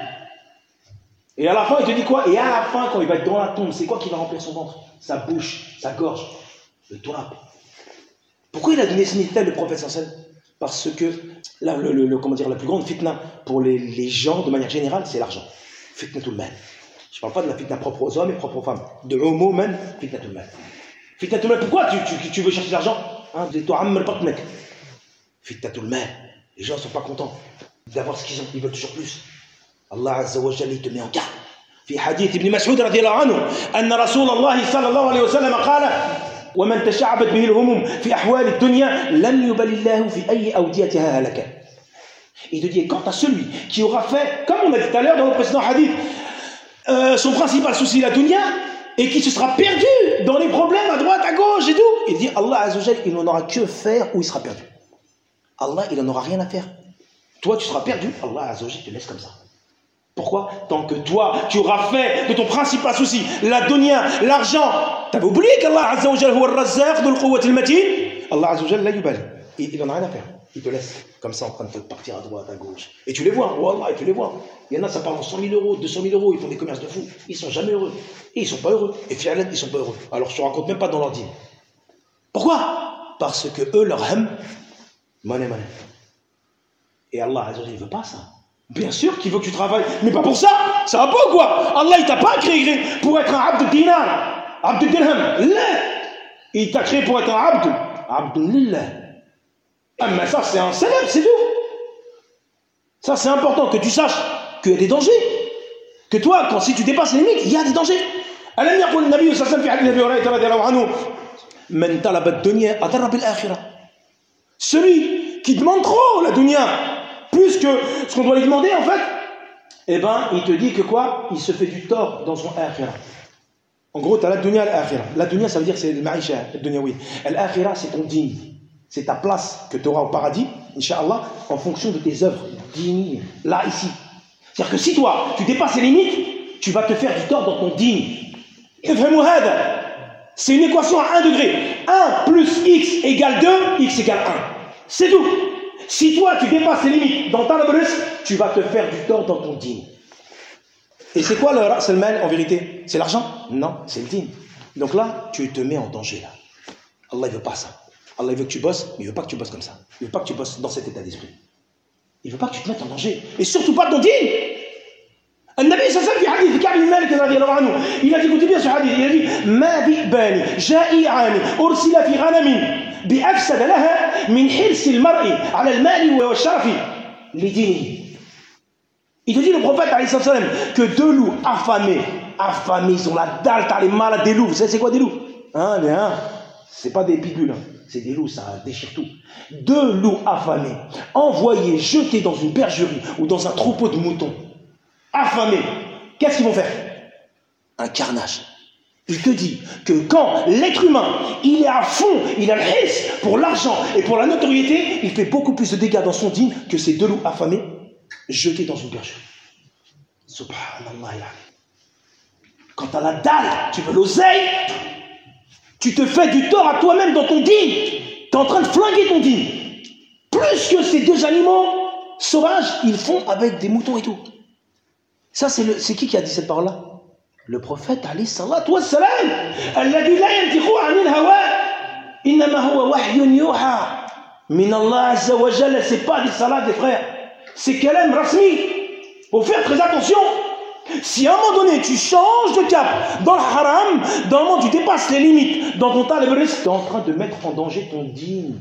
Et à la fin, il te dit quoi? Et à la fin, quand il va être dans la tombe, c'est quoi qui va remplir son ventre? Sa bouche, sa gorge, le turab. Pourquoi il a donné ce tel le prophète sallallahu alayhi wa sallam? Parce que là, le, le, le, comment dire, la plus grande fitna pour les, les gens, de manière générale, c'est l'argent. Fitna tout le mal. Je ne parle pas de la fitna propre aux hommes et propre aux femmes. De homo man, fitna tout le mal. Fitna tout le mal, pourquoi tu, tu, tu veux chercher l'argent? Hein, fitna tout le mal. Les gens ne sont pas contents d'avoir ce qu'ils ont, ils veulent toujours plus. Allah Azza wa Jalla, il te met en garde. في حديث ابن مسعود رضي الله عنه أن رسول الله صلى الله عليه وسلم قال ومن تشعبت به الهموم في أحوال الدنيا لم يبل الله في أي أوديتها هلك. Il te dit, quant à celui qui aura fait, comme on a dit tout à l'heure dans le précédent hadith, euh, son principal souci la dunya, et qui se sera perdu dans les problèmes à droite, à gauche et tout, il dit Allah Azza wa Jalla, il n'en aura que faire où il sera perdu. Allah, il n'en aura rien à faire. Toi, tu seras perdu, Allah Azza wa Jalla te laisse comme ça. Pourquoi? Tant que toi, tu auras fait de ton principal souci la dunya, l'argent. T'avais oublié qu'Allah Azza wa Jalla huwa ar-razzaq dhul quwwati al-matin. Allah Azza wa Jalla la yubali. Il n'en a rien à faire. Il te laisse comme ça en train de partir à droite, à gauche. Et tu les vois, wallah, et tu les vois. Il y en a, ça parle en cent mille euros, deux cent mille euros, ils font des commerces de fous. Ils sont jamais heureux. Et ils sont pas heureux. Et fi'alan, ils sont pas heureux. Alors je te raconte même pas dans leur dîme. Pourquoi? Parce que eux, leur ham, monnaie, monnaie. Et Allah Azza wa Jalla, il veut pas ça. Bien sûr qu'il veut que tu travailles, mais pas pour ça. Ça va pas ou quoi? Allah, il t'a pas créé pour être un abd dinar, abd dirham. Là, il t'a créé pour être un abd, abd lillah. Ah, mais ça, c'est un salab, c'est tout. Ça, c'est important que tu saches qu'il y a des dangers. Que toi, quand si tu dépasses les limites, il y a des dangers. ألم يقل النبي صلى الله عليه وسلم في حديث أبي هريرة رضي الله عنه من طلب الدنيا أضر بالآخرة. Celui qui demande trop la dunya, plus que ce qu'on doit lui demander en fait, eh ben il te dit que quoi? Il se fait du tort dans son akhira. En gros, tu as la dunya et l'akhira. La dunya, ça veut dire c'est le maïcha, le dunyawi. L'akhira, c'est ton digne. C'est ta place que tu auras au paradis, Inch'Allah, en fonction de tes œuvres dignes, là, ici. C'est-à-dire que si toi, tu dépasses les limites, tu vas te faire du tort dans ton digne. C'est une équation à un degré. un plus x égale deux, x égale un. C'est tout. Si toi, tu dépasses les limites dans ta labrus, tu vas te faire du tort dans ton dîn. Et c'est quoi le ras al-mal en vérité? C'est l'argent? Non, c'est le dîn. Donc là, tu te mets en danger là. Allah, il veut pas ça. Allah, il veut que tu bosses, mais il veut pas que tu bosses comme ça. Il veut pas que tu bosses dans cet état d'esprit. Il veut pas que tu te mettes en danger. Et surtout pas ton dîn. النبي صلى الله عليه وسلم في حديث كعب بن مالك رضي الله عنه il a dit écoutez bien ce hadith il a dit ما ذئبان جائعان أرسل في غنم بأفسد لها من حرص المرء على المال والشرف لدينه. Il te dit le prophète alayhi salam que deux loups affamés, affamés, ils ont la dalle, t'as les malades des loups. Vous savez c'est quoi des loups? Hein, mais hein, c'est pas des pilules, hein. C'est des loups, ça déchire tout. Deux loups affamés, envoyés, jetés dans une bergerie ou dans un troupeau de moutons. Affamés, qu'est-ce qu'ils vont faire? Un carnage. Il te dit que quand l'être humain, il est à fond, il a le hiss pour l'argent et pour la notoriété, il fait beaucoup plus de dégâts dans son dîn que ces deux loups affamés jetés dans une bergerie. Subhanallah. Quand tu as la dalle, tu veux l'oseille, tu te fais du tort à toi-même dans ton dîn. Tu es en train de flinguer ton dîn. Plus que ces deux animaux sauvages, ils font avec des moutons et tout. Ça, c'est, le, c'est qui qui a dit cette parole-là? Le prophète, alayhi salatu wa salam. Alladhi la yantiqu anil hawa. Innama huwa wahyun yuha. Min Allah azza wa jalla. C'est pas des salades, des frères. C'est kalam rasmi. Faut faire très attention. Si à un moment donné, tu changes de cap dans le haram, dans le moment où tu dépasses les limites, dans ton talib risque, tu es en train de mettre en danger ton dîn.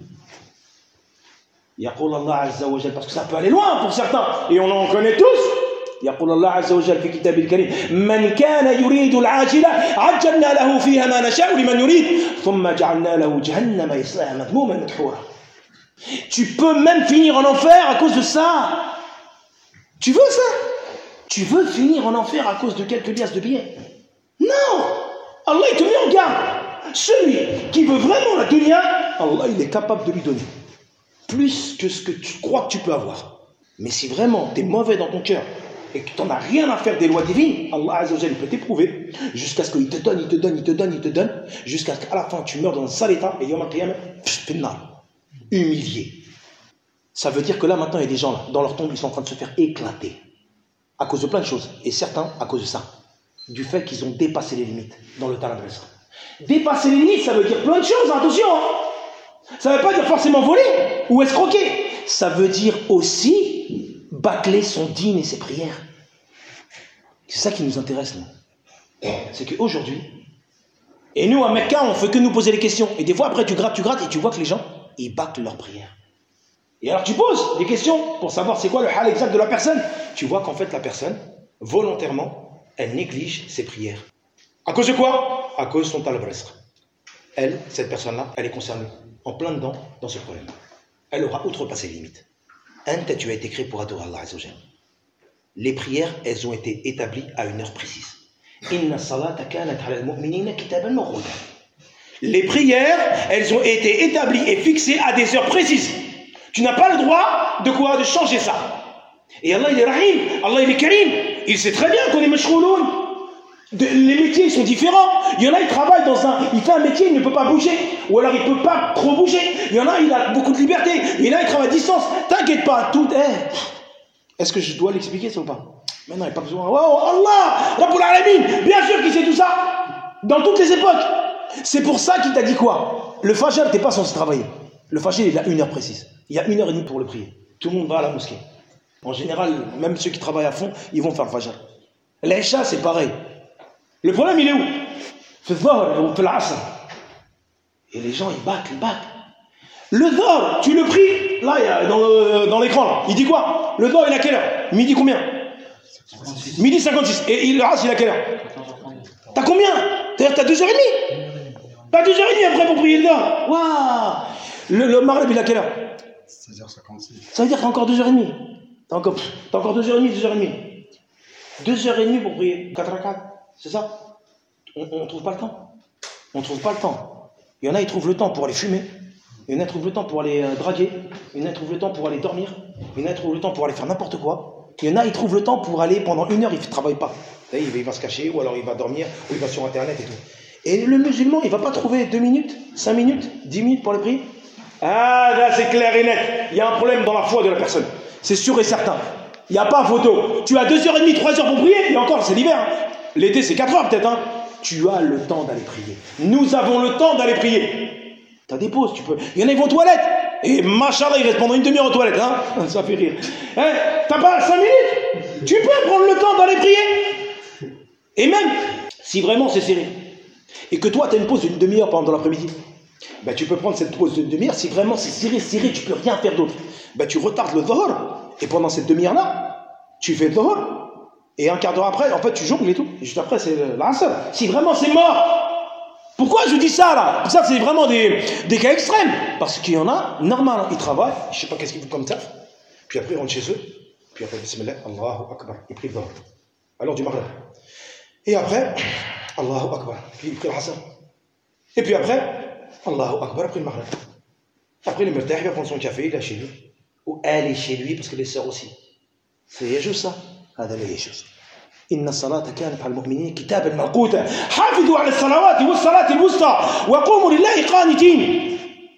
Yaqul Allah azza wa jalla. Parce que ça peut aller loin pour certains. Et on en connaît tous. يقول الله عز وجل في كتابه الكريم من كان يريد العاجلة عجلنا له فيها ما نشاء لمن يريد ثم جعلنا له جهنم يصلاها مذموما مدحورا. Tu peux même finir en enfer à cause de ça. Tu veux ça? Tu veux finir en enfer à cause de quelques liasses de billets? Non. Allah il te met en garde. celui qui veut vraiment la dunya, Allah il est capable de lui donner plus que ce que tu crois que tu peux avoir. Mais si vraiment tu es mauvais dans ton cœur et que tu n'en as rien à faire des lois divines, Allah Azza wa Jalla peut t'éprouver jusqu'à ce qu'il te donne, il te donne, il te donne, il te donne, jusqu'à ce qu'à la fin tu meurs dans un sale état et Yom al-Qiyamah, humilié. Ça veut dire que là maintenant il y a des gens là, dans leur tombe, ils sont en train de se faire éclater à cause de plein de choses, et certains à cause de ça, du fait qu'ils ont dépassé les limites dans le talent de l'Isra. Dépasser les limites, ça veut dire plein de choses, attention hein. Ça ne veut pas dire forcément voler ou escroquer, ça veut dire aussi bâcler son dîne et ses prières. C'est ça qui nous intéresse nous. C'est qu'aujourd'hui, et nous à Mecca on ne fait que nous poser les questions, et des fois après tu grattes, tu grattes et tu vois que les gens ils bâclent leurs prières. Et alors tu poses des questions pour savoir c'est quoi le hal exact de la personne. Tu vois qu'en fait la personne, volontairement, elle néglige ses prières. À cause de quoi? À cause de son talab rizq. Elle, cette personne-là, elle est concernée en plein dedans dans ce problème. Elle aura outrepassé les limites. Anta, tu as été créé pour adorer Allah Azza wa Jalla. Les prières, elles ont été établies à une heure précise. Inna salata kanat ala al-mu'minina kitaban mawquta. Les prières, elles ont été établies et fixées à des heures précises. Tu n'as pas le droit de quoi? De changer ça. Et Allah il est Rahim, Allah il est Karim. Il sait très bien qu'on est mashghouloun. Les métiers ils sont différents. Il y en a, il travaille dans un... Il fait un métier, il ne peut pas bouger. Ou alors il ne peut pas trop bouger. Il y en a, il a beaucoup de liberté. Il y en a, il travaille à distance. T'inquiète pas, tout est... Est-ce que je dois l'expliquer ça ou pas? Mais non, il n'y a pas besoin. Oh Allah, Rabbul Alamin, bien sûr qu'il sait tout ça. Dans toutes les époques. C'est pour ça qu'il t'a dit quoi? Le Fajr, t'es pas censé travailler. Le Fajr, il a une heure précise. Il y a une heure et demie pour le prier. Tout le monde va à la mosquée. En général, même ceux qui travaillent à fond, ils vont faire le Fajr. L'Aïcha, c'est pareil. Le problème, il est où? Fait Dhuhr ou fait l'Asr. Et les gens, ils battent, ils battent. Le Dhuhr, tu le pries, là, il y a, dans, le, dans l'écran, là. Il dit quoi? Le Dhuhr, il a quelle heure? Midi combien? cinquante-six. Midi cinquante-six. Et il, le Asr, il a quelle heure? T'as combien? C'est-à-dire, t'as deux heures trente. T'as deux heures trente après pour prier le Dhuhr. Waouh! Le, le Maghreb, il a quelle heure? seize heures cinquante-six. Ça veut dire que t'as encore deux heures trente. T'as encore, t'as encore deux heures trente, deux heures trente. deux heures trente pour prier quatre rakats. C'est ça? On ne trouve pas le temps. On ne trouve pas le temps. Il y en a, ils trouvent le temps pour aller fumer. Il y en a, ils trouvent le temps pour aller euh, draguer. Il y en a, ils trouvent le temps pour aller dormir. Il y en a, ils trouvent le temps pour aller faire n'importe quoi. Il y en a, ils trouvent le temps pour aller pendant une heure, il ne travaille pas. Il va, il va se cacher, ou alors il va dormir, ou il va sur Internet et tout. Et le musulman, il ne va pas trouver deux minutes, cinq minutes, dix minutes pour le prier. Ah, là, c'est clair et net. Il y a un problème dans la foi de la personne. C'est sûr et certain. Il n'y a pas photo. Tu as deux heures trente, trois heures pour prier, et encore, c'est l'hiver. Hein. L'été, c'est quatre heures peut-être. Hein. Tu as le temps d'aller prier. Nous avons le temps d'aller prier. Tu as des pauses, tu peux. Il y en a, ils vont aux toilettes. Et machallah, ils restent pendant une demi-heure aux toilettes. Hein. Ça fait rire. Hein, t'as pas cinq minutes? Tu peux prendre le temps d'aller prier. Et même, si vraiment c'est serré, et que toi, tu as une pause d'une demi-heure pendant l'après-midi, ben, tu peux prendre cette pause d'une demi-heure. Si vraiment c'est serré, serré, tu peux rien faire d'autre. Ben, tu retardes le Dhuhr. Et pendant cette demi-heure-là, tu fais le Dhuhr. Et un quart d'heure après, en fait, tu jongles et tout. Et juste après, c'est l'Asr. Si vraiment c'est mort. Pourquoi je dis ça là? Ça, c'est vraiment des, des cas extrêmes. Parce qu'il y en a, normal, hein, ils travaillent, je sais pas qu'est-ce qu'ils font comme ça. Puis après, ils rentrent chez eux. Puis après, Bismillah, Allahu Akbar. Ils prient le Dhuhr. Alors du Maghreb. Et après, Allahu Akbar. Puis ils prient l'Asr. Et puis après, Allahu Akbar, après le Maghreb. Après, le Mirtah, il va prendre son café, il est chez lui. Ou elle est chez lui, parce que les sœurs aussi. C'est juste ça. هذا لا يجوز. إن الصلاة كانت على المؤمنين كتابا موقوتا حافظوا على الصلوات والصلاة الوسطى وقوموا لله قانتين.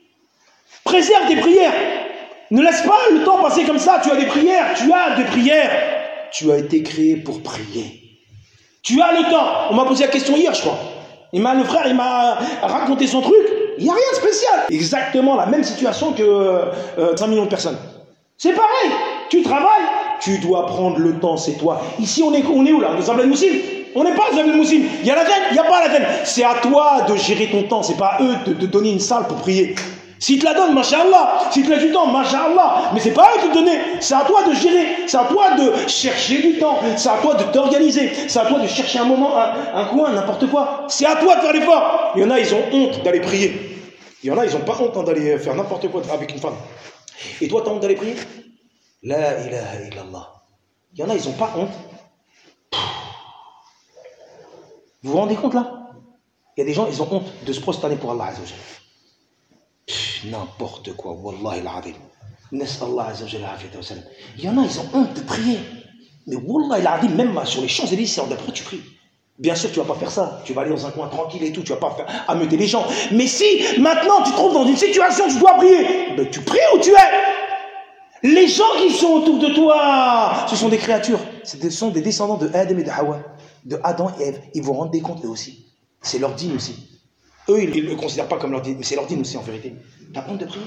Préserve tes prières. Ne laisse pas le temps passer comme ça. Tu as des prières, tu as des prières. Tu as été créé pour prier. Tu as le temps. On m'a posé la question hier, je crois. Il m'a, le frère, il m'a raconté son truc. Il n'y a rien de spécial. Exactement la même situation que euh, cinq millions de personnes. C'est pareil. Tu travailles. Tu dois prendre le temps, c'est toi. Ici, on est, on est où là? Dans un bled moussim? On n'est pas dans un bled moussim. Il y a la veine, il n'y a pas la veine. C'est à toi de gérer ton temps. C'est pas à eux de te donner une salle pour prier. S'ils te la donnent, masha'Allah. S'ils te laissent du temps, masha'Allah. Mais c'est pas à eux de te donner. C'est à toi de gérer. C'est à toi de chercher du temps. C'est à toi de t'organiser. C'est à toi de chercher un moment, un, un coin, n'importe quoi. C'est à toi de faire l'effort. Il y en a, ils ont honte d'aller prier. Il y en a, ils n'ont pas honte hein, d'aller faire n'importe quoi avec une femme. Et toi, tu as honte d'aller prier? La ilaha illallah. Il y en a, ils n'ont pas honte. Vous vous rendez compte là? Il y a des gens, ils ont honte de se prosterner pour Allah Azza wa Jalla. N'importe quoi, Wallahi al-Azim. Nas'Allah Azza wa Jalla afiyata wa salam. Il y en a, ils ont honte de prier. Mais Wallahi al-Azim, même sur les Champs-Élysées, d'après tu pries. Bien sûr, tu ne vas pas faire ça. Tu vas aller dans un coin tranquille et tout. Tu ne vas pas faire ameuter les gens. Mais si, maintenant, tu te trouves dans une situation où tu dois prier, ben, tu pries où tu es. Les gens qui sont autour de toi, ce sont des créatures. Ce sont des descendants de Adam et de Hawa. De Adam et Ève. Ils vont rendre des comptes eux aussi. C'est leur dîne aussi. Eux, ils ne le considèrent pas comme leur dîne. Mais c'est leur dîne aussi en vérité. Tu as honte de prier.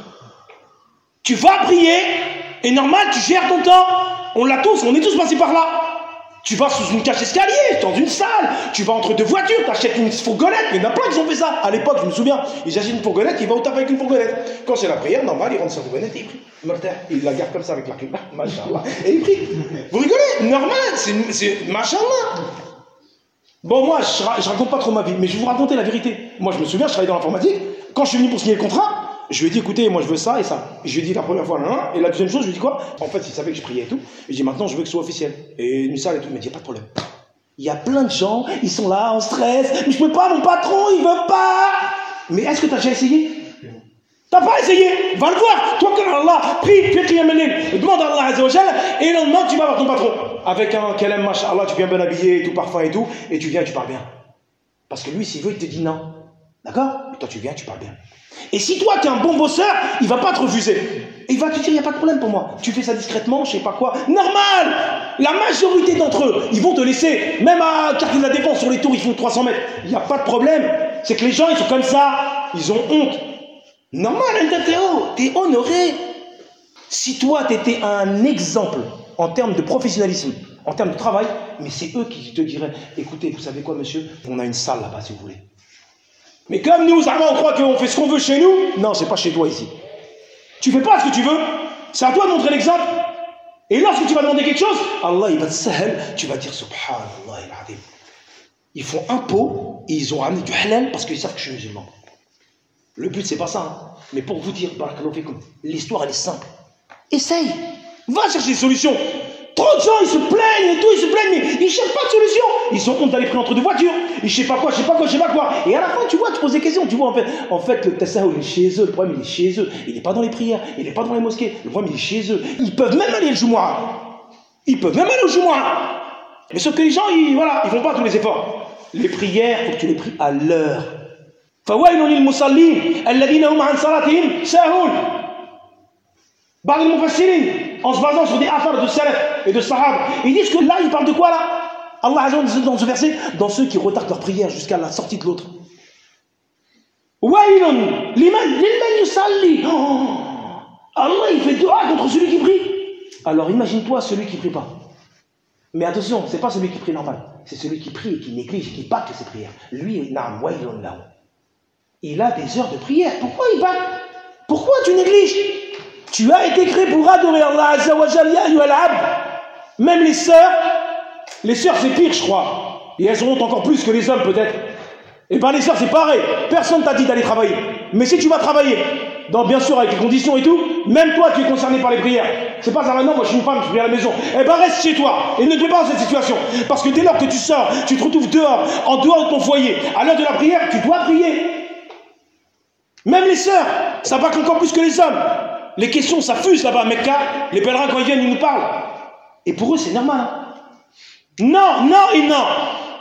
Tu vas prier. Et normal, tu gères ton temps. On l'a tous. On est tous passés par là. Tu vas sous une cage escalier, dans une salle, tu vas entre deux voitures, tu achètes une fourgonnette, il y en a plein qui ont fait ça. À l'époque, je me souviens, ils achètent une fourgonnette, ils vont au taf avec une fourgonnette. Quand c'est la prière, normal, ils rentrent sur la fourgonnette et ils prient. Il la garde comme ça avec la clé, machallah, et ils prient. Vous rigolez? Normal, c'est machallah. Bon, moi, je, je raconte pas trop ma vie, mais je vais vous raconter la vérité. Moi, je me souviens, je travaillais dans l'informatique. Quand je suis venu pour signer le contrat, je lui ai dit, écoutez, moi je veux ça et ça. Et je lui ai dit la première fois, nan, nan, et la deuxième chose, je lui ai dit quoi? En fait, il savait que je priais et tout. Et je dis, maintenant, je veux que ce soit officiel. Et une salle et tout. Il m'a dit, il n'y a pas de problème. Il y a plein de gens, ils sont là, en stress. Mais je peux pas, mon patron, il veut pas. Mais est-ce que tu as déjà essayé? T'as pas essayé? Va le voir. Toi, quand Allah, prie, fais Qiyam al-Layl, demande à Allah Azza wa Jalla, et le lendemain, tu vas voir ton patron. Avec un kalem, machallah, tu viens bien habillé, tout parfum et tout, et tu viens et tu parles bien. Parce que lui, s'il veut, il te dit non. D'accord? Et toi, tu viens, tu parles bien. Et si toi, tu es un bon bosseur, il ne va pas te refuser. Et il va te dire, il n'y a pas de problème pour moi. Tu fais ça discrètement, je ne sais pas quoi. Normal! La majorité d'entre eux, ils vont te laisser. Même à Quartier de la Défense, sur les tours, ils font trois cents mètres. Il n'y a pas de problème. C'est que les gens, ils sont comme ça. Ils ont honte. Normal, tu es honoré. Si toi, tu étais un exemple en termes de professionnalisme, en termes de travail, mais c'est eux qui te diraient, écoutez, vous savez quoi, monsieur? On a une salle là-bas, si vous voulez. Mais comme nous, on croit qu'on fait ce qu'on veut chez nous, non, c'est pas chez toi ici. Tu fais pas ce que tu veux, c'est à toi de montrer l'exemple. Et lorsque tu vas demander quelque chose, Allah il va te sahel, tu vas dire subhanallah il adim. Ils font un pot et ils ont ramené du halal parce qu'ils savent que je suis musulman. Le but c'est pas ça, hein. Mais pour vous dire, barakallahu fikum, l'histoire elle est simple. Essaye, va chercher des solutions. Trop de gens, ils se plaignent et tout, ils se plaignent, mais ils ne cherchent pas de solution. Ils ont honte d'aller prendre entre deux voitures. Ils ne sais pas quoi, je sais pas quoi, je sais pas quoi. Et à la fin, tu vois, tu poses des questions. Tu vois, en fait, en fait le tassahoul, il est chez eux. Le problème, il est chez eux. Il n'est pas dans les prières. Il n'est pas dans les mosquées. Le problème, il est chez eux. Ils peuvent même aller au Jumu'ah. Ils peuvent même aller au Jumu'ah. Mais sauf que les gens, ils, voilà, ils font pas tous les efforts. Les prières, il faut que tu les pries à l'heure. فَوَيْلٌ لِلْمُصَلِّينَ الَّذِينَ هُمْ عَنْ صَلَاتِهِمْ سَاهُونَ. بعض المفسرين, en se basant sur des affaires de salaf et de sahaba, ils disent que là, ils parlent de quoi là? Allah Azza wa Jalla dans ce verset, dans ceux qui retardent leur prière jusqu'à la sortie de l'autre. Wailun liman liman yusalli. Allah, il fait dua contre celui qui prie. Alors imagine-toi celui qui prie pas. Mais attention, c'est pas celui qui prie normal, c'est celui qui prie et qui néglige, qui bâcle ses prières. Lui, na'am wailun lahu. Il a des heures de prière. Pourquoi il bâcle? Pourquoi tu négliges? Tu as été créé pour adorer Allah Azza wa Jalla, ayyuhal abd. Même les sœurs, les sœurs c'est pire je crois. Et elles auront encore plus que les hommes peut-être. Et bien les sœurs c'est pareil. Personne t'a dit d'aller travailler. Mais si tu vas travailler, dans, bien sûr avec les conditions et tout, même toi tu es concerné par les prières. C'est pas ça maintenant, moi je suis une femme, je prie à la maison. Eh ben reste chez toi et ne te mets pas dans cette situation. Parce que dès lors que tu sors, tu te retrouves dehors, en dehors de ton foyer, à l'heure de la prière, tu dois prier. Même les sœurs, ça va encore plus que les hommes. Les questions, ça fuse là-bas à Mecca. Les pèlerins, quand ils viennent, ils nous parlent. Et pour eux, c'est normal. Hein? Non, non et non.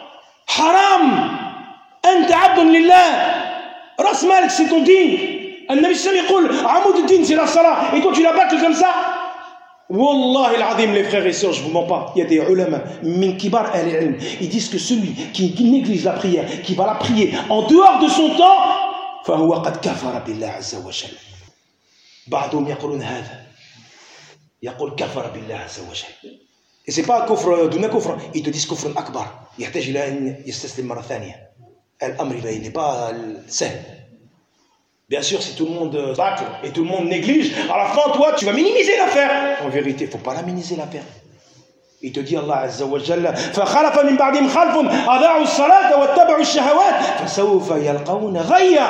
Haram. Anta abdun lillah. Ras Malik, c'est ton din. Un Nabi sallam yaqul, Amoud din, c'est la salat. Et toi, tu la battles comme ça. Wallahi al-azim, les frères et sœurs, je vous mens pas. Il y a des ulama, min kibar al-ilm. Ils disent que celui qui néglige la prière, qui va la prier en dehors de son temps, fahuwa qad kafara billah azza wa jalla. بعضهم يقولون هذا يقول كفر بالله عز وجل. Et c'est pas كفر دون كفر, ils te disent كفر أكبر يحتاج إلى أن يستسلم مرة ثانية. الأمر il n'est pas سهل. Bien sûr, si tout le monde bâcle et tout le monde néglige, à la fin, toi, tu vas minimiser l'affaire. En vérité, il ne faut pas la minimiser l'affaire. Il te dit Allah Azza wa Jalla فخلف من بعدهم خلف أضاعوا الصلاة واتبعوا الشهوات فسوف يلقون غيا.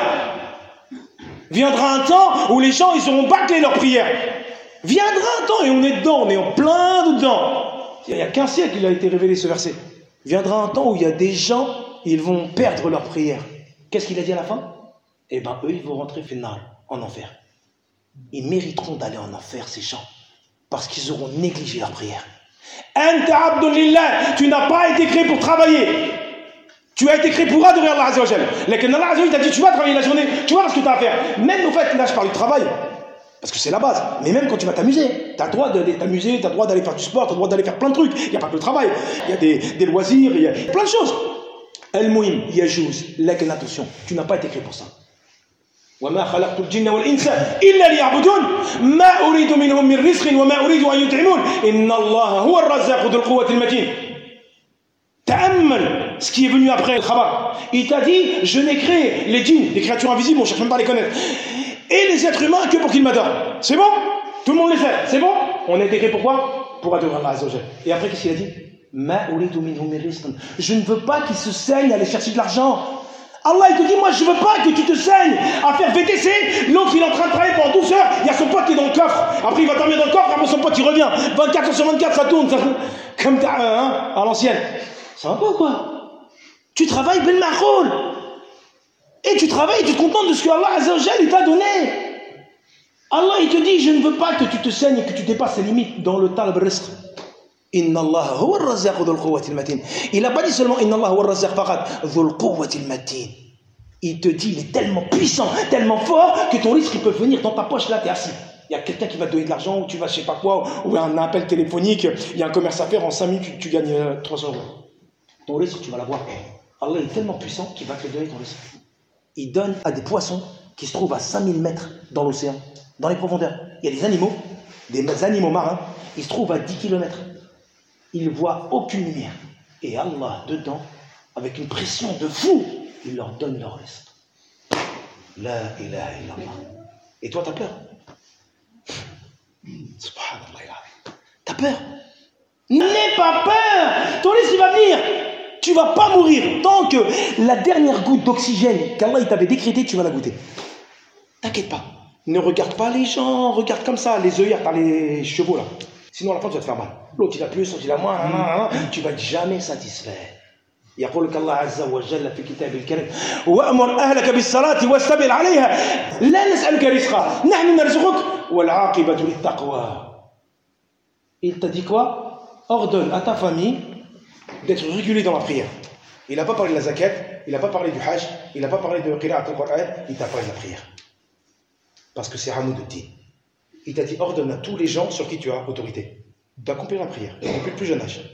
Viendra un temps où les gens ils auront bâclé leur prière. Viendra un temps et on est dedans, on est en plein dedans. Il n'y a qu'un siècle qu'il a été révélé ce verset. Viendra un temps où il y a des gens, ils vont perdre leur prière. Qu'est-ce qu'il a dit à la fin? Eh bien, eux, ils vont rentrer finnar, en enfer. Ils mériteront d'aller en enfer, ces gens, parce qu'ils auront négligé leur prière. Anta abdun lillah, tu n'as pas été créé pour travailler. Tu as été créé pour adorer Allah Azza wa Jal. Lakin Allah Azza wa Jal t'a dit, tu vas travailler la journée, tu vas voir ce que tu as à faire. Même au fait, là, je parle du travail, parce que c'est la base. Mais même quand tu vas t'amuser, tu as le droit d'aller t'amuser, tu as le droit d'aller faire du sport, tu as le droit d'aller faire plein de trucs. Il n'y a pas que le travail, il y a des, des loisirs, il y a plein de choses. Al-Muhim, yajouz, lakin attention, tu n'as pas été créé pour ça. وما خلقت الجن والإنس إلا ليعبدون ما أريد منهم من رزق وما أريد أن يطعمون إن الله هو الرزاق ذو القوة المتين. تأمل ce qui est venu après le khabar. Il t'a dit, je n'ai créé les djinns, les créatures invisibles, on ne cherche même pas à les connaître, et les êtres humains que pour qu'ils m'adorent. C'est bon? Tout le monde les fait, c'est bon? On a été créé pourquoi? Pour adorer Allah Azza wa Jal. Et après, qu'est-ce qu'il a dit? Ma uridu minhum min rizqin. Je ne veux pas qu'ils se saignent à aller chercher de l'argent. Allah, il te dit, moi, je ne veux pas que tu te saignes à faire V T C. L'autre, il est en train de travailler pendant douze heures. Il y a son pote qui est dans le coffre. Après, il va dormir dans le coffre. Après, son pote, il revient. vingt-quatre heures sur vingt-quatre, ça tourne. Ça... Comme t'as, hein, à l'ancienne. Ça va pas, quoi? Tu travailles ben ma'roul. Et tu travailles, tu te contentes de ce que Allah Azza wa Jal, il t'a donné. Allah, il te dit, je ne veux pas que tu te saignes et que tu dépasses les limites dans le talab rizq. Inna Allah huwa ar-razzaq dhul quwwati al-matin. Il n'a pas dit seulement Inna Allah huwa ar-razzaq faqat dhul quwwati al-matin. Il te dit, il est tellement puissant, tellement fort que ton risque il peut venir dans ta poche, là, tu es assis. Il y a quelqu'un qui va te donner de l'argent, ou tu vas je sais pas quoi, ou un appel téléphonique, il y a un commerce à faire, en cinq minutes, tu, tu gagnes euh, trois cents euros. Ton risque, tu vas l'avoir. Allah est tellement puissant qu'il va te le donner, ton risque. Il donne à des poissons qui se trouvent à cinq mille mètres dans l'océan, dans les profondeurs. Il y a des animaux, des animaux marins, ils se trouvent à dix kilomètres. Ils ne voient aucune lumière. Et Allah, dedans, avec une pression de fou, il leur donne leur risque. La ilaha illallah. Et toi, t'as peur? Subhanallah. T'as peur? N'aie pas peur. Ton risque, il va venir. Tu ne vas pas mourir. Tant que la dernière goutte d'oxygène qu'Allah t'avait décrété, tu vas la goûter. T'inquiète pas. Ne regarde pas les gens. Regarde comme ça, les œillères, t'as les chevaux là. Sinon, à la fin, tu vas te faire mal. L'autre, il a plus, l'autre, il a moins. Tu ne vas être jamais satisfait. يقول لك الله عز وجل في كتابه الكريم وأمر أهلك بالصلاة واستبر عليها لا نسألك رزقا نحن نرزقك والعاقبة للتقوى. Il t'a dit quoi? Ordonne à ta famille d'être régulé dans la prière. Il n'a pas parlé de la zakat, il n'a pas parlé du hajj, il n'a pas parlé de qira'at al-Qur'an, il t'a parlé de la prière. Parce que c'est Hamoud Din. Il t'a dit ordonne à tous les gens sur qui tu as autorité d'accomplir la prière, depuis le plus jeune âge.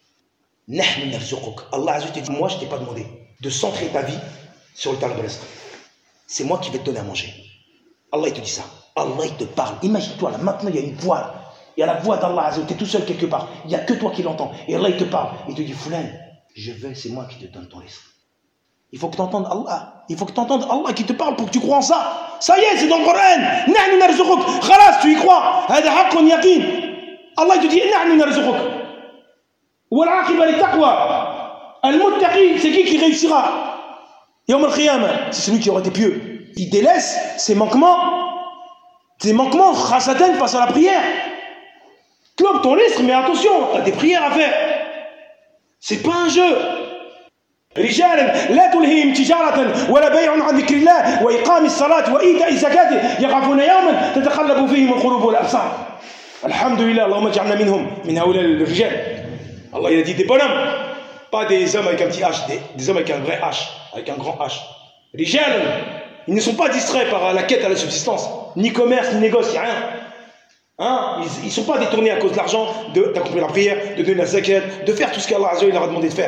Allah Azza te dit, moi je ne t'ai pas demandé de centrer ta vie sur le talab rizq. C'est moi qui vais te donner à manger. Allah il te dit ça. Allah il te parle. Imagine-toi là, maintenant il y a une voix là. Il y a la voix d'Allah Azza, tu es tout seul quelque part. Il n'y a que toi qui l'entends. Et Allah il te parle. Il te dit, Foulan, je vais, c'est moi qui te donne ton rizq. Il faut que tu entendes Allah. Il faut que tu entendes Allah qui te parle pour que tu crois en ça. Ça y est, c'est dans le Coran. Nahnu narzuquk. Khalas, tu y crois. Hada haqqun yaqin. Allah il te dit, Nahnu narzuquk. Wal-aqiba lit-taqwa. Al-muttaqi, c'est qui qui réussira? Yawm al-qiyamah, c'est celui qui aura été pieux. Il délaisse ses manquements, ses manquements khasatan face à la prière. Clope ton risque, mais attention, tu as des prières à faire. C'est pas un jeu. رجال لا تلهيهم تجارة ولا بيع عن ذكر الله وإقام الصلاة وإيتاء الزكاة يخافون يوما تتقلب فيهم القلوب والأبصار. الحمد لله اللهم اجعلنا منهم من هؤلاء الرجال. Allah il a dit des bonhommes, pas des hommes avec un petit H, des, des hommes avec un vrai H, avec un grand H. Les jeunes, ils ne sont pas distraits par la quête à la subsistance, ni commerce, ni négoce, il n'y a rien. Hein? Ils ne sont pas détournés à cause de l'argent, d'accomplir la prière, de donner la zakat, de faire tout ce qu'Allah Azza wa Jalla leur a demandé de faire.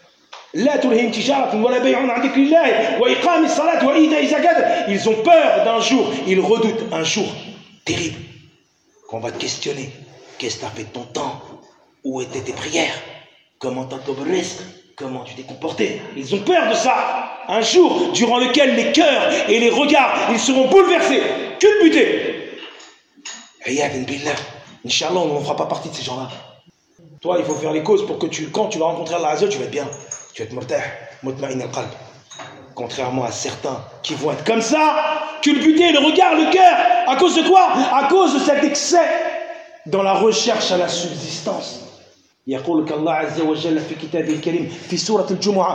Ils ont peur d'un jour, ils redoutent un jour terrible, qu'on va te questionner. Qu'est-ce que tu as fait de ton temps? Où étaient tes prières? Comment t'as ton risque? Comment tu t'es comporté? Ils ont peur de ça. Un jour durant lequel les cœurs et les regards, ils seront bouleversés, culbutés. Ayadin billah. Inch'Allah, on ne fera pas partie de ces gens-là. Toi, il faut faire les causes pour que tu, quand tu vas rencontrer Allah Azza, tu vas être bien. Tu vas être murtah, mutma'in al-qalb. Contrairement à certains qui vont être comme ça, culbutés, le regard, le cœur. À cause de quoi? À cause de cet excès dans la recherche à la subsistance. يقول الله عز وجل في كتابه الكريم في سورة الجمعة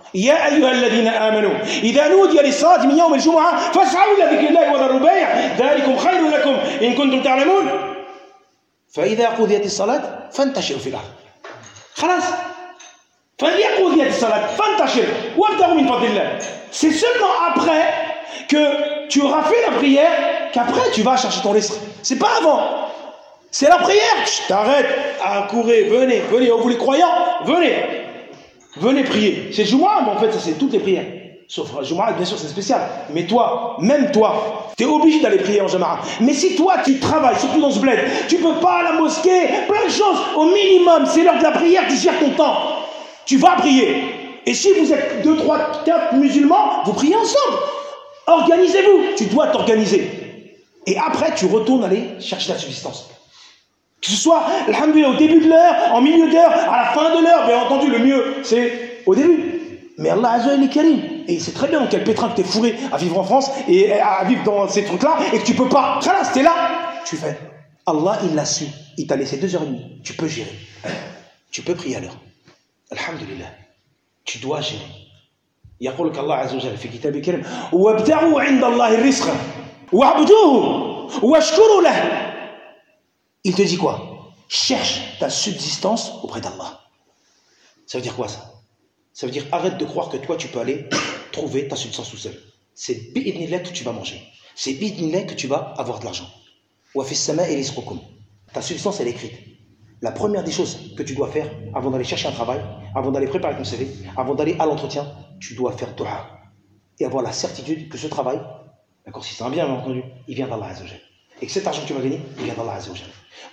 يا أيها الذين آمنوا إذا نودي للصلاة من يوم الجمعة فاسعوا إلى ذكر الله وذروا البيع ذلكم خير لكم إن كنتم تعلمون فإذا قضيت الصلاة فانتشروا في الأرض خلاص فإذا قضيت الصلاة فانتشروا وابتغوا من فضل الله. C'est seulement après que tu auras fait la prière qu'après tu vas chercher ton risque. C'est pas avant. C'est la prière. T'arrêtes, accourez, venez, venez, vous les croyants, venez. Venez prier. C'est Jumu'ah, mais en fait, ça c'est toutes les prières. Sauf Jumu'ah, bien sûr, c'est spécial. Mais toi, même toi, tu es obligé d'aller prier en Jama'a. Mais si toi, tu travailles, surtout dans ce bled, tu peux pas à la mosquée, plein de choses, au minimum, c'est l'heure de la prière, tu gères ton temps. Tu vas prier. Et si vous êtes deux, trois, quatre musulmans, vous priez ensemble. Organisez-vous. Tu dois t'organiser. Et après, tu retournes aller chercher la subsistance. Que ce soit, alhamdoulilah, au début de l'heure, en milieu d'heure, à la fin de l'heure, bien entendu, le mieux, c'est au début. Mais Allah Azza wa Jalla est Karim. Et il sait très bien dans quel pétrin que tu es fourré à vivre en France et à vivre dans ces trucs-là et que tu peux pas. Khalas, t'es là. Tu fais. Allah, il l'a su. Il t'a laissé deux heures et demie. Tu peux gérer. Tu peux prier à l'heure. Alhamdulillah. Tu dois gérer. يقول لك الله عز وجل في كتابه الكريم وابتغوا عند الله الرزق واعبدوه واشكروا له. Il te dit quoi? Cherche ta subsistance auprès d'Allah. Ça veut dire quoi ça? Ça veut dire arrête de croire que toi tu peux aller trouver ta subsistance tout seul. C'est bi'idnillah que tu vas manger. C'est bi'idnillah que tu vas avoir de l'argent. Wa fis sama'i rizqukum. Ta subsistance elle est écrite. La première des choses que tu dois faire avant d'aller chercher un travail, avant d'aller préparer ton C V, avant d'aller à l'entretien, tu dois faire dua et avoir la certitude que ce travail, d'accord, si c'est un bien bien entendu, il vient d'Allah Azza wa Jalla. Et que cet argent que tu vas gagner, il vient d'Allah Azza wa Jalla.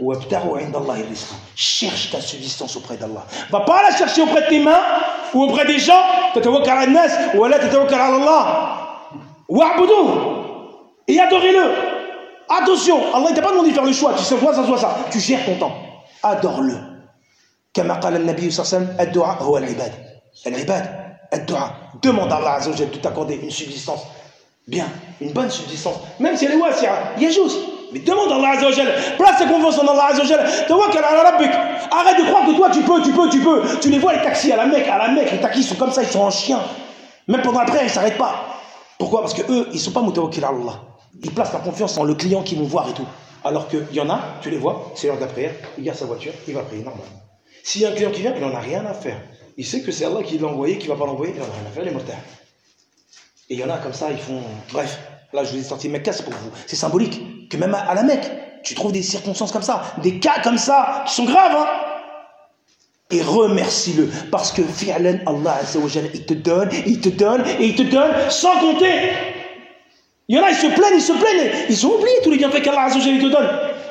Cherche ta subsistance auprès d'Allah. Va pas la chercher auprès de tes mains ou auprès des gens. Tatawakkal ala nas ou ala tatawakkal ala Allah. Wa'buduh. Et adorez-le. Attention, Allah ne t'a pas demandé de faire le choix. Tu sais soit ça, soit ça. Tu gères ton temps. Adore-le. Kama qala an-nabiy sallallahu alayhi wa sallam, ad-du'a huwa al-ibad. Al-ibad, ad-du'a. Demande à Allah Azza wa Jalla de t'accorder une subsistance. Bien, une bonne subsistance. Même si elle est wasi'a, yajouz. Mais demande à Allah Azza wa Jalla, place ta confiance en Allah Azza wa Jalla, tawakkal ala rabbik. Arrête de croire que toi tu peux, tu peux, tu peux. Tu les vois les taxis à la Mecque, à la Mecque, les taxis sont comme ça, ils sont en chien. Même pendant la prière, ils ne s'arrêtent pas. Pourquoi? Parce que eux, ils ne sont pas mutawakkil ala Allah. Ils placent leur confiance en le client qu'ils vont voir et tout. Alors qu'il y en a, tu les vois, c'est l'heure de la prière, il garde sa voiture, il va prier normalement. S'il y a un client qui vient, il n'en a rien à faire. Il sait que c'est Allah qui l'a envoyé, qui ne va pas l'envoyer, il n'en a rien à faire, les mortels. Et il y en a comme ça, ils font. Bref, là je vous ai sorti Mecca, c'est pour vous. C'est symbolique que même à la Mecque, tu trouves des circonstances comme ça, des cas comme ça, qui sont graves, hein. Et remercie-le, parce que fi'lan, Allah Azza wa Jalla, il te donne, il te donne, et il te donne sans compter. Il y en a, ils se plaignent, ils se plaignent, ils ont oublié tous les bienfaits qu'Allah Azza wa Jalla te donne.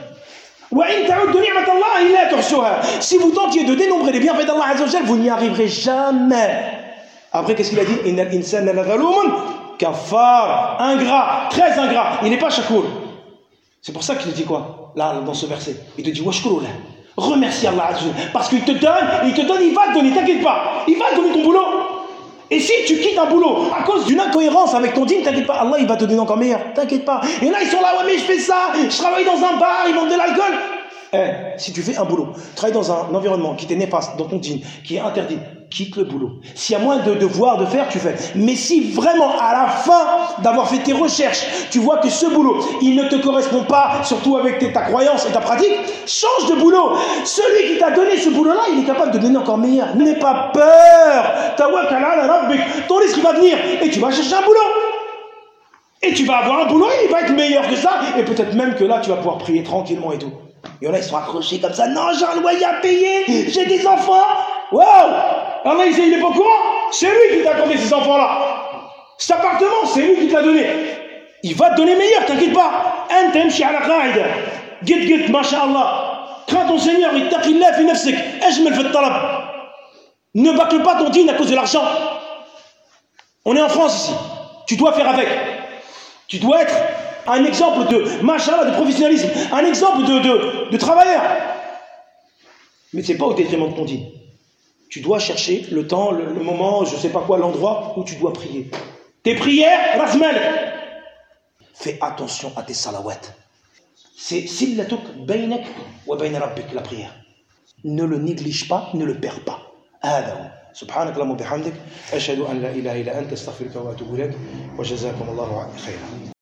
Si vous tentiez de dénombrer les bienfaits d'Allah Azza wa Jalla, vous n'y arriverez jamais. Après, qu'est-ce qu'il a dit? Innal insana lazalumun kafar, ingrat, très ingrat. Il n'est pas shakour. C'est pour ça qu'il dit quoi? Là, dans ce verset, il te dit washkuru lah. Remercie Allah Azza wa Jalla. Parce qu'il te donne, il te donne, il va te donner, t'inquiète pas. Il va te donner ton boulot. Et si tu quittes un boulot à cause d'une incohérence avec ton dîme, t'inquiète pas, Allah il va te donner encore meilleur. T'inquiète pas. Et là, ils sont là, ouais, mais je fais ça, je travaille dans un bar, ils vendent de l'alcool. Eh, si tu fais un boulot, travaille dans un environnement qui t'est néfaste, dans ton dîme, qui est interdit, quitte le boulot. S'il y a moins de devoirs de faire, tu fais. Mais si vraiment, à la fin d'avoir fait tes recherches, tu vois que ce boulot, il ne te correspond pas, surtout avec tes, ta croyance et ta pratique, change de boulot. Celui qui t'a donné ce boulot-là, il est capable de donner encore meilleur. N'aie pas peur. Tawakkal ala rabbik. Ton risque va venir et tu vas chercher un boulot. Et tu vas avoir un boulot et il va être meilleur que ça. Et peut-être même que là, tu vas pouvoir prier tranquillement et tout. Il y en a, ils sont accrochés comme ça. Non, j'ai un loyer à payer, j'ai des enfants. Waouh! Allah, il n'est pas au courant. C'est lui qui t'a accordé ces enfants-là. Cet appartement, c'est lui qui te l'a donné. Il va te donner meilleur, t'inquiète pas. Anta imshi ala qa'ida. Git git, masha'Allah. Crains ton Seigneur, ittaqillah fi nafsik. Ajmal fi talab. Ne bâcle pas ton dîne à cause de l'argent. On est en France ici. Tu dois faire avec. Tu dois être un exemple de machallah, de professionnalisme, un exemple de, de, de travailleur. Mais ce n'est pas au détriment de ton dîne. Tu dois chercher le temps, le, le moment, je ne sais pas quoi, l'endroit où tu dois prier. Tes prières, rasmal. Fais attention à tes salawats. C'est sillatuk baynak wa bayna rabbik, la prière. Ne le néglige pas, ne le perds pas. سبحانك اللهم وبحمدك أشهد أن لا إله إلا أنت أستغفرك وأتوب إليك وجزاكم الله خيرا.